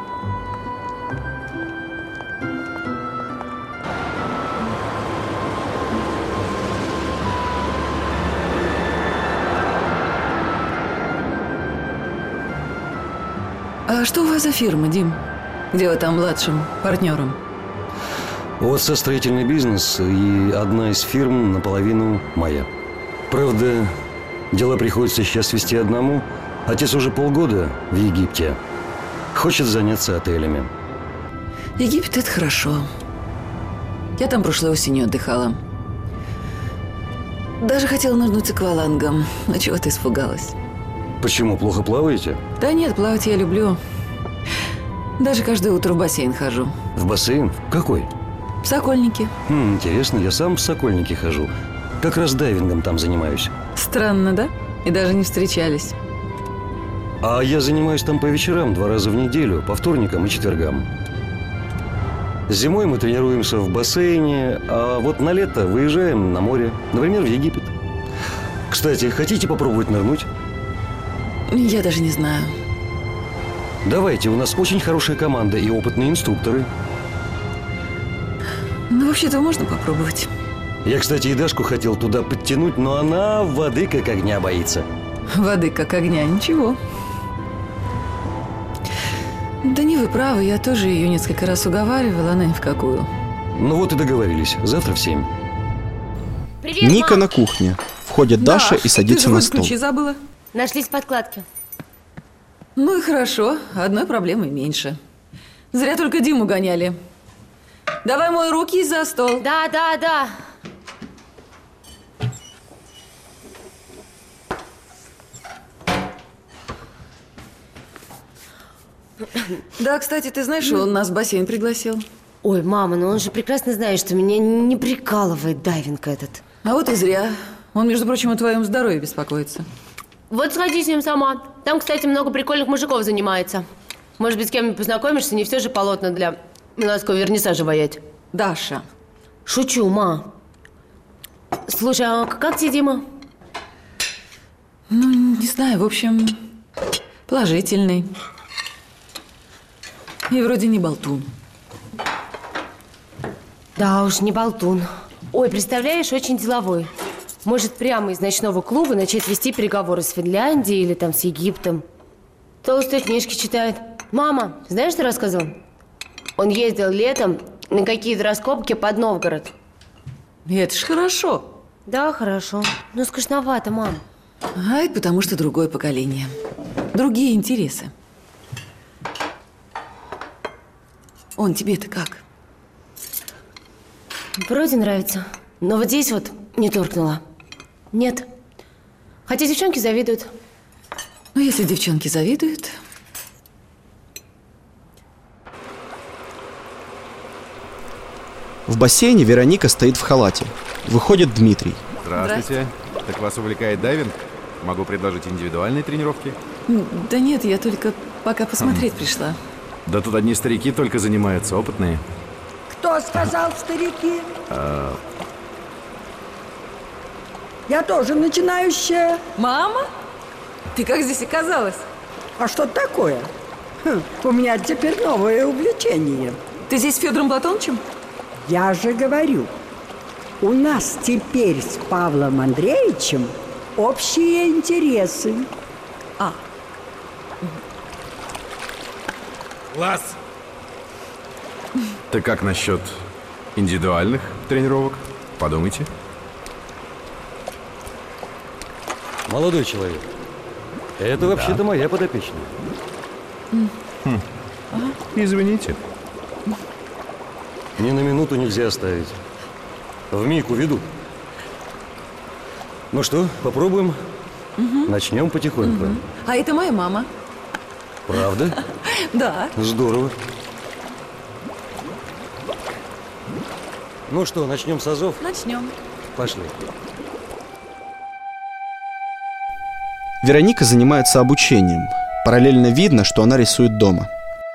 [SPEAKER 3] А что у вас за фирма, Дим? Где вы там младшим партнером?
[SPEAKER 7] У отца строительный бизнес, и одна из фирм наполовину моя. Правда, дела приходится сейчас вести одному. Отец уже полгода в Египте. Хочет заняться отелями.
[SPEAKER 3] Египет – это хорошо. Я там прошлой осенью отдыхала. Даже хотела нырнуть с аквалангом, но чего-то испугалась.
[SPEAKER 7] Почему, плохо плаваете?
[SPEAKER 3] Да нет, плавать я люблю. Даже каждое утро в бассейн хожу.
[SPEAKER 7] В бассейн? В какой?
[SPEAKER 3] В Сокольнике.
[SPEAKER 7] Хм, интересно, я сам в Сокольнике хожу. Как раз дайвингом там занимаюсь.
[SPEAKER 3] Странно, да? И даже не встречались.
[SPEAKER 7] А я занимаюсь там по вечерам, два раза в неделю, по вторникам и четвергам. Зимой мы тренируемся в бассейне, а вот на лето выезжаем на море, например, в Египет. Кстати, хотите попробовать нырнуть?
[SPEAKER 3] Я даже не знаю.
[SPEAKER 7] Давайте, у нас очень хорошая команда и опытные инструкторы.
[SPEAKER 3] Ну, вообще-то можно попробовать.
[SPEAKER 7] Я, кстати, и Дашку хотел туда подтянуть, но она воды как огня боится.
[SPEAKER 3] Воды как огня, ничего. Да не, вы правы, я тоже ее несколько раз уговаривала, она ни в какую.
[SPEAKER 7] Ну вот и договорились, завтра в семь.
[SPEAKER 12] Привет,
[SPEAKER 1] Ника
[SPEAKER 12] мам.
[SPEAKER 1] на кухне. Входит Даша и садится на стол.
[SPEAKER 3] Ключи забыла?
[SPEAKER 12] Нашлись подкладки.
[SPEAKER 3] Ну и хорошо, одной проблемы меньше. Зря только Диму гоняли. Давай мой руки за стол.
[SPEAKER 12] Да, да, да.
[SPEAKER 3] Да, кстати, ты знаешь, он нас в бассейн пригласил.
[SPEAKER 2] Ой, мама, ну он же прекрасно знает, что меня не прикалывает дайвинг этот.
[SPEAKER 3] А вот и зря. Он, между прочим, о твоем здоровье беспокоится.
[SPEAKER 12] Вот сходи с ним сама. Там, кстати, много прикольных мужиков занимается. Может быть, с кем-нибудь познакомишься, не все же полотна для миланского вернисажа воять.
[SPEAKER 3] Даша.
[SPEAKER 2] Шучу, ма. Слушай, а как тебе, Дима?
[SPEAKER 3] Ну, не знаю, в общем, положительный. И вроде не болтун.
[SPEAKER 12] Да уж, не болтун. Ой, представляешь, очень деловой. Может прямо из ночного клуба начать вести переговоры с Финляндией или там с Египтом. Толстые книжки читает. Мама, знаешь, что рассказывал? Он ездил летом на какие-то раскопки под Новгород.
[SPEAKER 3] И это ж хорошо.
[SPEAKER 12] Да, хорошо. Но скучновато, мам.
[SPEAKER 3] Ай, потому что другое поколение. Другие интересы. Он тебе-то как?
[SPEAKER 12] Вроде нравится. Но вот здесь вот не торкнуло. Нет. Хотя девчонки завидуют.
[SPEAKER 3] Ну, если девчонки завидуют...
[SPEAKER 1] В бассейне Вероника стоит в халате. Выходит Дмитрий.
[SPEAKER 5] Здравствуйте. Так вас увлекает дайвинг? Могу предложить индивидуальные тренировки?
[SPEAKER 3] Да нет, я только пока посмотреть пришла.
[SPEAKER 5] Да тут одни старики только занимаются, опытные.
[SPEAKER 9] Кто сказал старики?
[SPEAKER 5] А,
[SPEAKER 9] Я тоже начинающая.
[SPEAKER 3] Мама? Ты как здесь оказалась?
[SPEAKER 9] А что такое? Хм, у меня теперь новое увлечение.
[SPEAKER 3] Ты здесь с Федором Платоновичем?
[SPEAKER 9] Я же говорю, у нас теперь с Павлом Андреевичем общие интересы.
[SPEAKER 3] А.
[SPEAKER 5] Класс! Так как насчет индивидуальных тренировок? Подумайте.
[SPEAKER 7] Молодой человек, это
[SPEAKER 5] Да.
[SPEAKER 7] вообще-то моя подопечная.
[SPEAKER 5] Хм. Извините.
[SPEAKER 7] Ни на минуту нельзя оставить. Вмиг уведу. Ну что, попробуем?
[SPEAKER 3] Угу.
[SPEAKER 7] Начнем потихоньку.
[SPEAKER 3] Угу. А это моя мама.
[SPEAKER 7] Правда?
[SPEAKER 3] Да.
[SPEAKER 7] Здорово. Ну что, начнем с азов?
[SPEAKER 3] Начнем.
[SPEAKER 7] Пошли.
[SPEAKER 1] Вероника занимается обучением. Параллельно видно, что она рисует дома.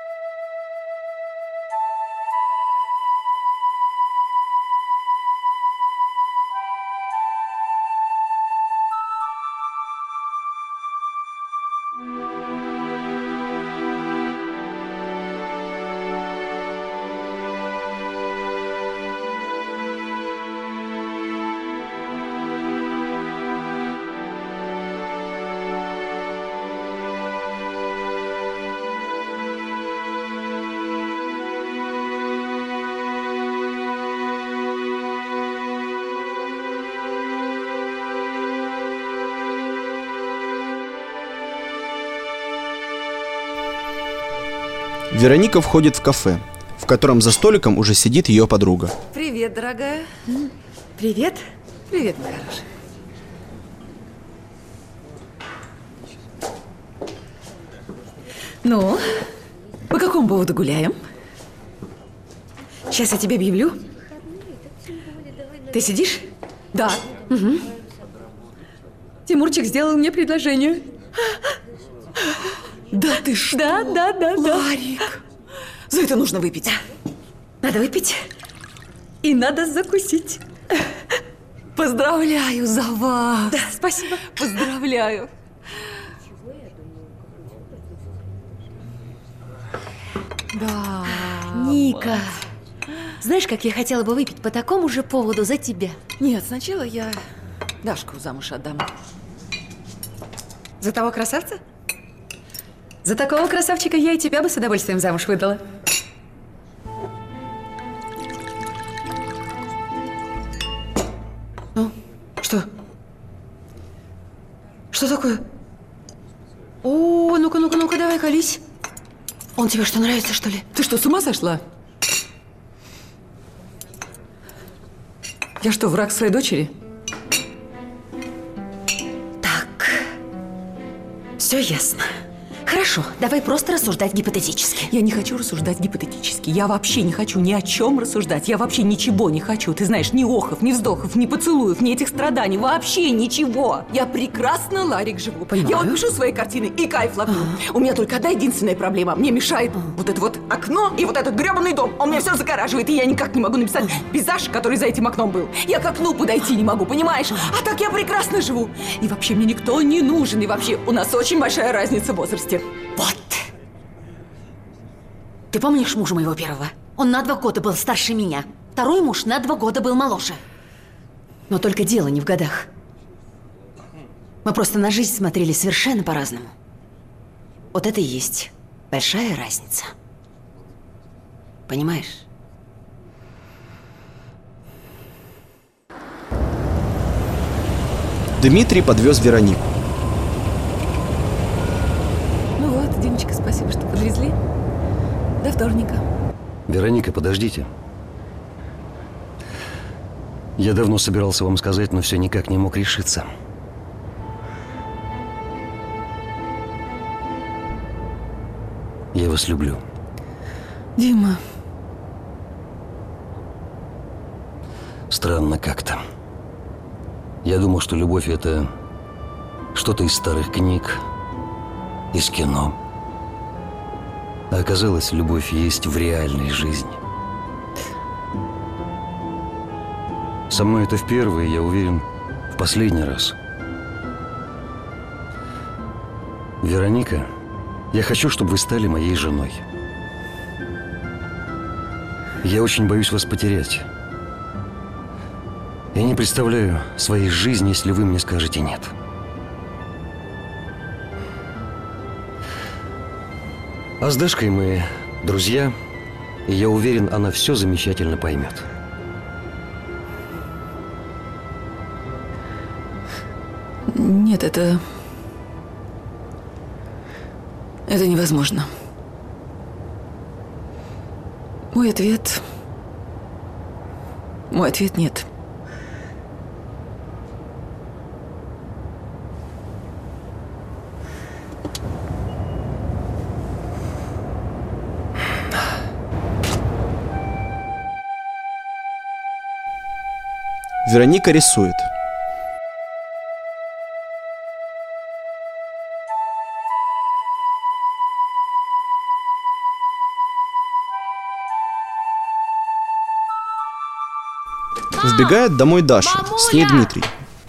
[SPEAKER 1] Вероника входит в кафе, в котором за столиком уже сидит ее подруга.
[SPEAKER 3] Привет, дорогая.
[SPEAKER 11] Привет.
[SPEAKER 3] Привет, моя хорошая. Ну, по какому поводу гуляем?
[SPEAKER 11] Сейчас я тебе объявлю. Ты сидишь?
[SPEAKER 3] Да.
[SPEAKER 11] Угу. Тимурчик сделал мне предложение.
[SPEAKER 3] Да ты что?
[SPEAKER 11] Да, да, да, да.
[SPEAKER 3] Ларик, за это нужно выпить.
[SPEAKER 11] Надо выпить и надо закусить.
[SPEAKER 3] Поздравляю за вас.
[SPEAKER 11] Да, спасибо.
[SPEAKER 3] Поздравляю. Да.
[SPEAKER 11] Ника, знаешь, как я хотела бы выпить по такому же поводу за тебя?
[SPEAKER 3] Нет, сначала я Дашку замуж отдам.
[SPEAKER 11] За того красавца? За такого красавчика я и тебя бы с удовольствием замуж выдала.
[SPEAKER 3] Ну, что? Что такое? О, ну-ка, ну-ка, ну-ка, давай, колись. Он тебе что, нравится, что ли? Ты что, с ума сошла? Я что, враг своей дочери?
[SPEAKER 11] Так, все ясно. Хорошо, давай просто рассуждать гипотетически.
[SPEAKER 3] Я не хочу рассуждать гипотетически. Я вообще не хочу ни о чем рассуждать. Я вообще ничего не хочу. Ты знаешь, ни охов, ни вздохов, ни поцелуев, ни этих страданий. Вообще ничего. Я прекрасно, Ларик, живу.
[SPEAKER 11] Понимаю.
[SPEAKER 3] Я вот пишу свои картины и кайф ловлю. У меня только одна единственная проблема. Мне мешает вот это вот окно и вот этот гребаный дом. Он меня все загораживает, и я никак не могу написать пейзаж, который за этим окном был. Я к окну подойти не могу, понимаешь? А так я прекрасно живу. И вообще мне никто не нужен. И вообще у нас очень большая разница в возрасте.
[SPEAKER 11] Вот. Ты помнишь мужа моего первого? Он на два года был старше меня. Второй муж на два года был моложе. Но только дело не в годах. Мы просто на жизнь смотрели совершенно по-разному. Вот это и есть большая разница. Понимаешь?
[SPEAKER 1] Дмитрий подвез Веронику.
[SPEAKER 3] Ну вот, Димочка, спасибо, что подвезли. До вторника.
[SPEAKER 7] Вероника, подождите. Я давно собирался вам сказать, но все никак не мог решиться. Я вас люблю.
[SPEAKER 3] Дима.
[SPEAKER 7] Странно как-то. Я думал, что любовь — это что-то из старых книг, из кино. А оказалось, любовь есть в реальной жизни. Со мной это в первый, я уверен, в последний раз. Вероника, я хочу, чтобы вы стали моей женой. Я очень боюсь вас потерять. Я не представляю своей жизни, если вы мне скажете «нет». А с Дашкой мы друзья, и я уверен, она все замечательно поймет.
[SPEAKER 3] Нет, это... Это невозможно. Мой ответ... Мой ответ – нет.
[SPEAKER 1] Вероника рисует. Вбегает домой Даша,
[SPEAKER 12] Мамуля!
[SPEAKER 1] с ней Дмитрий.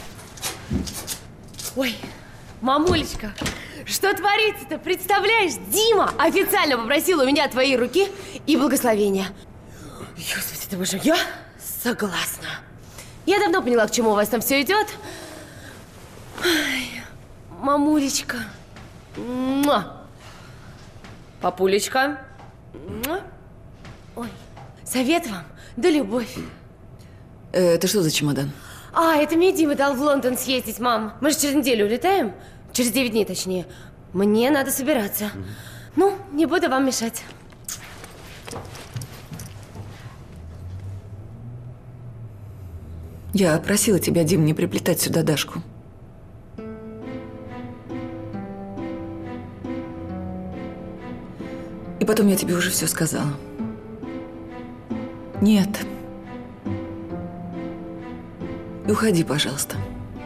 [SPEAKER 12] Ой, мамулечка, что творится-то? Представляешь, Дима официально попросил у меня твоей руки и благословения. Господи ты боже, я согласна. Я давно поняла, к чему у вас там все идет. Ай, мамулечка. Муа. Папулечка. Муа. Ой, совет вам, да любовь.
[SPEAKER 3] Это что за чемодан?
[SPEAKER 12] А, это мне Дима дал в Лондон съездить, мам. Мы же через неделю улетаем. Через девять дней, точнее. Мне надо собираться. Mm-hmm. Ну, не буду вам мешать.
[SPEAKER 3] Я просила тебя, Дим, не приплетать сюда Дашку. И потом я тебе уже все сказала. Нет. И уходи, пожалуйста.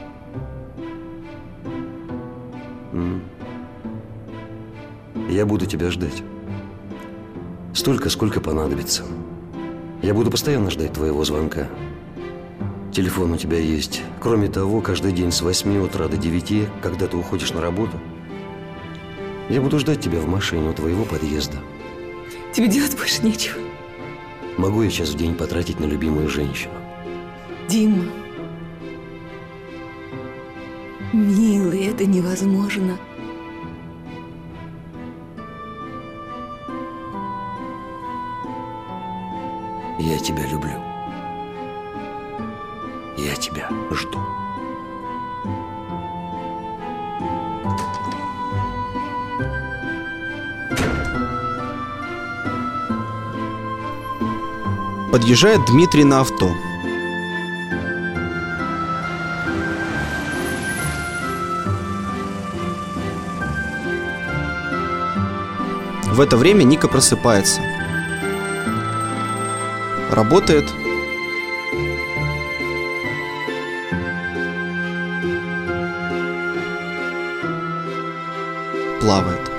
[SPEAKER 7] Mm. Я буду тебя ждать. Столько, сколько понадобится. Я буду постоянно ждать твоего звонка. Телефон у тебя есть. Кроме того, каждый день с восьми утра до девяти, когда ты уходишь на работу, я буду ждать тебя в машине у твоего подъезда.
[SPEAKER 3] Тебе делать больше нечего.
[SPEAKER 7] Могу я час в день потратить на любимую женщину?
[SPEAKER 3] Дима. Милый, это невозможно.
[SPEAKER 7] Я тебя люблю. Я тебя жду.
[SPEAKER 1] Подъезжает Дмитрий на авто. В это время Ника просыпается. Работает. Плавает.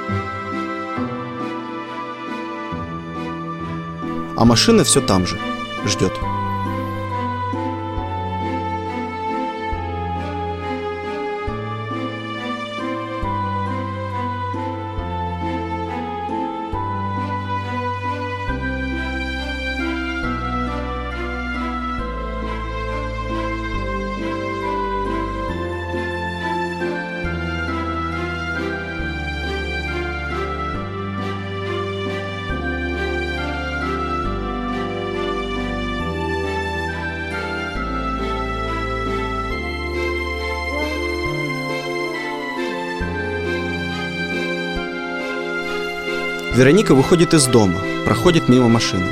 [SPEAKER 1] А машина все там же, ждет. Вероника выходит из дома, проходит мимо машины.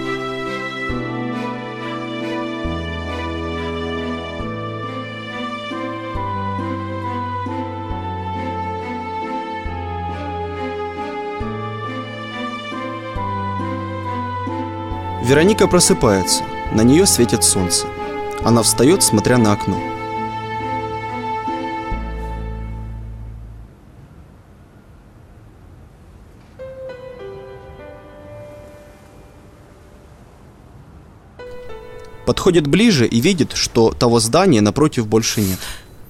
[SPEAKER 1] Вероника просыпается, на нее светит солнце. Она встает, смотря на окно. Подходит ближе и видит, что того здания напротив больше нет.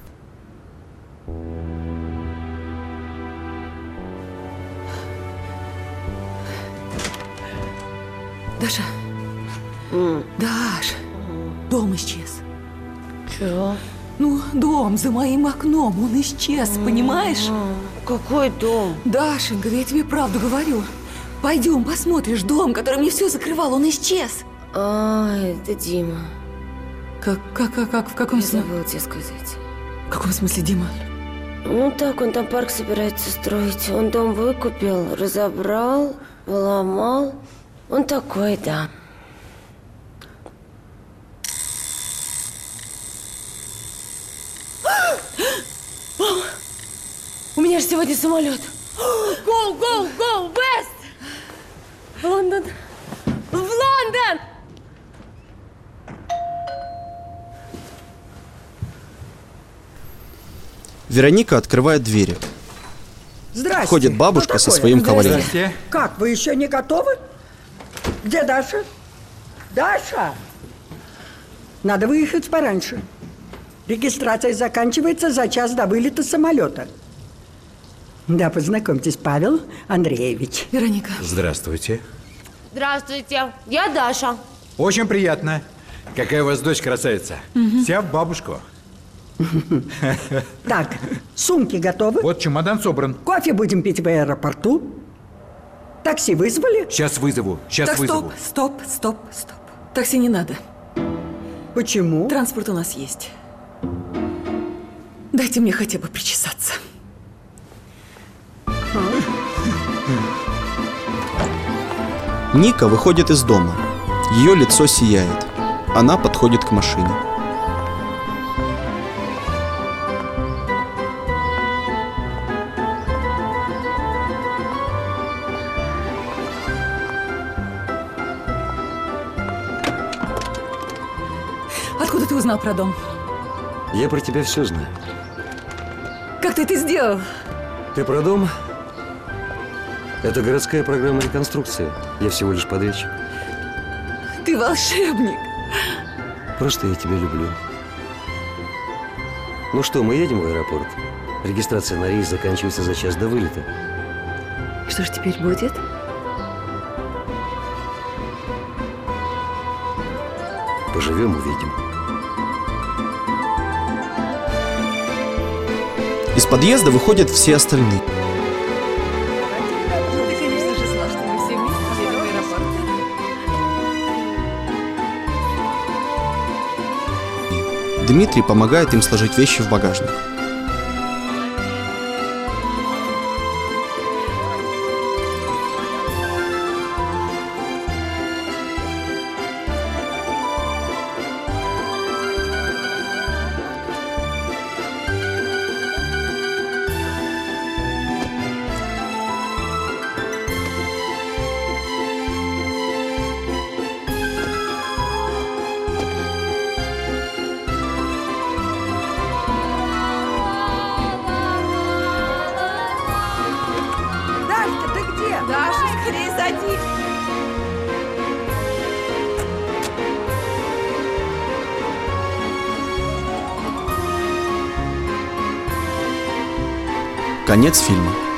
[SPEAKER 3] Даша.
[SPEAKER 12] Mm.
[SPEAKER 3] Даш, дом исчез.
[SPEAKER 12] Чего?
[SPEAKER 3] Ну, дом за моим окном, он исчез, mm. понимаешь?
[SPEAKER 12] Какой дом?
[SPEAKER 3] Дашенька, да я тебе правду говорю. Пойдем, посмотришь, дом, который мне все закрывал, он исчез.
[SPEAKER 12] А, это Дима.
[SPEAKER 3] Как, как, как, как, в каком
[SPEAKER 12] Я
[SPEAKER 3] смысле?
[SPEAKER 12] забыла тебе сказать.
[SPEAKER 3] В каком смысле, Дима?
[SPEAKER 12] Ну так, он там парк собирается строить. Он дом выкупил, разобрал, поломал. Он такой, да. Мама, у меня же сегодня самолет. Go, go, go, west! В Лондон. В Лондон!
[SPEAKER 1] Вероника открывает двери.
[SPEAKER 9] Здрасте.
[SPEAKER 1] Входит бабушка
[SPEAKER 9] Что
[SPEAKER 1] со
[SPEAKER 9] такое?
[SPEAKER 1] своим кавалером.
[SPEAKER 9] Здрасте. Как, вы еще не готовы? Где Даша? Даша! Надо выехать пораньше. Регистрация заканчивается за час до вылета самолета. Да, познакомьтесь, Павел Андреевич.
[SPEAKER 3] Вероника.
[SPEAKER 19] Здравствуйте.
[SPEAKER 12] Здравствуйте, я Даша.
[SPEAKER 19] Очень приятно. Какая у вас дочь красавица.
[SPEAKER 12] Мгм.
[SPEAKER 19] Вся в бабушку.
[SPEAKER 9] Так, сумки готовы?
[SPEAKER 19] Вот чемодан собран.
[SPEAKER 9] Кофе будем пить в аэропорту. Такси вызвали?
[SPEAKER 19] Сейчас вызову. Сейчас
[SPEAKER 3] Так,
[SPEAKER 19] вызову.
[SPEAKER 3] стоп, стоп, стоп, стоп. Такси не надо.
[SPEAKER 9] Почему?
[SPEAKER 3] Транспорт у нас есть. Дайте мне хотя бы причесаться.
[SPEAKER 1] Ника выходит из дома. Ее лицо сияет. Она подходит к машине.
[SPEAKER 3] Откуда ты узнал про дом?
[SPEAKER 7] Я про тебя все знаю.
[SPEAKER 3] Как ты это сделал?
[SPEAKER 7] Ты про дом? Это городская программа реконструкции. Я всего лишь подрядчик.
[SPEAKER 3] Ты волшебник.
[SPEAKER 7] Просто я тебя люблю. Ну что, мы едем в аэропорт? Регистрация на рейс заканчивается за час до вылета.
[SPEAKER 3] Что ж теперь будет?
[SPEAKER 7] Поживем, увидим.
[SPEAKER 1] Из подъезда выходят все остальные.
[SPEAKER 3] Ты, конечно же, знал, что мы все вместе едем в аэропорт.
[SPEAKER 1] Дмитрий помогает им сложить вещи в багажник. Конец фильма.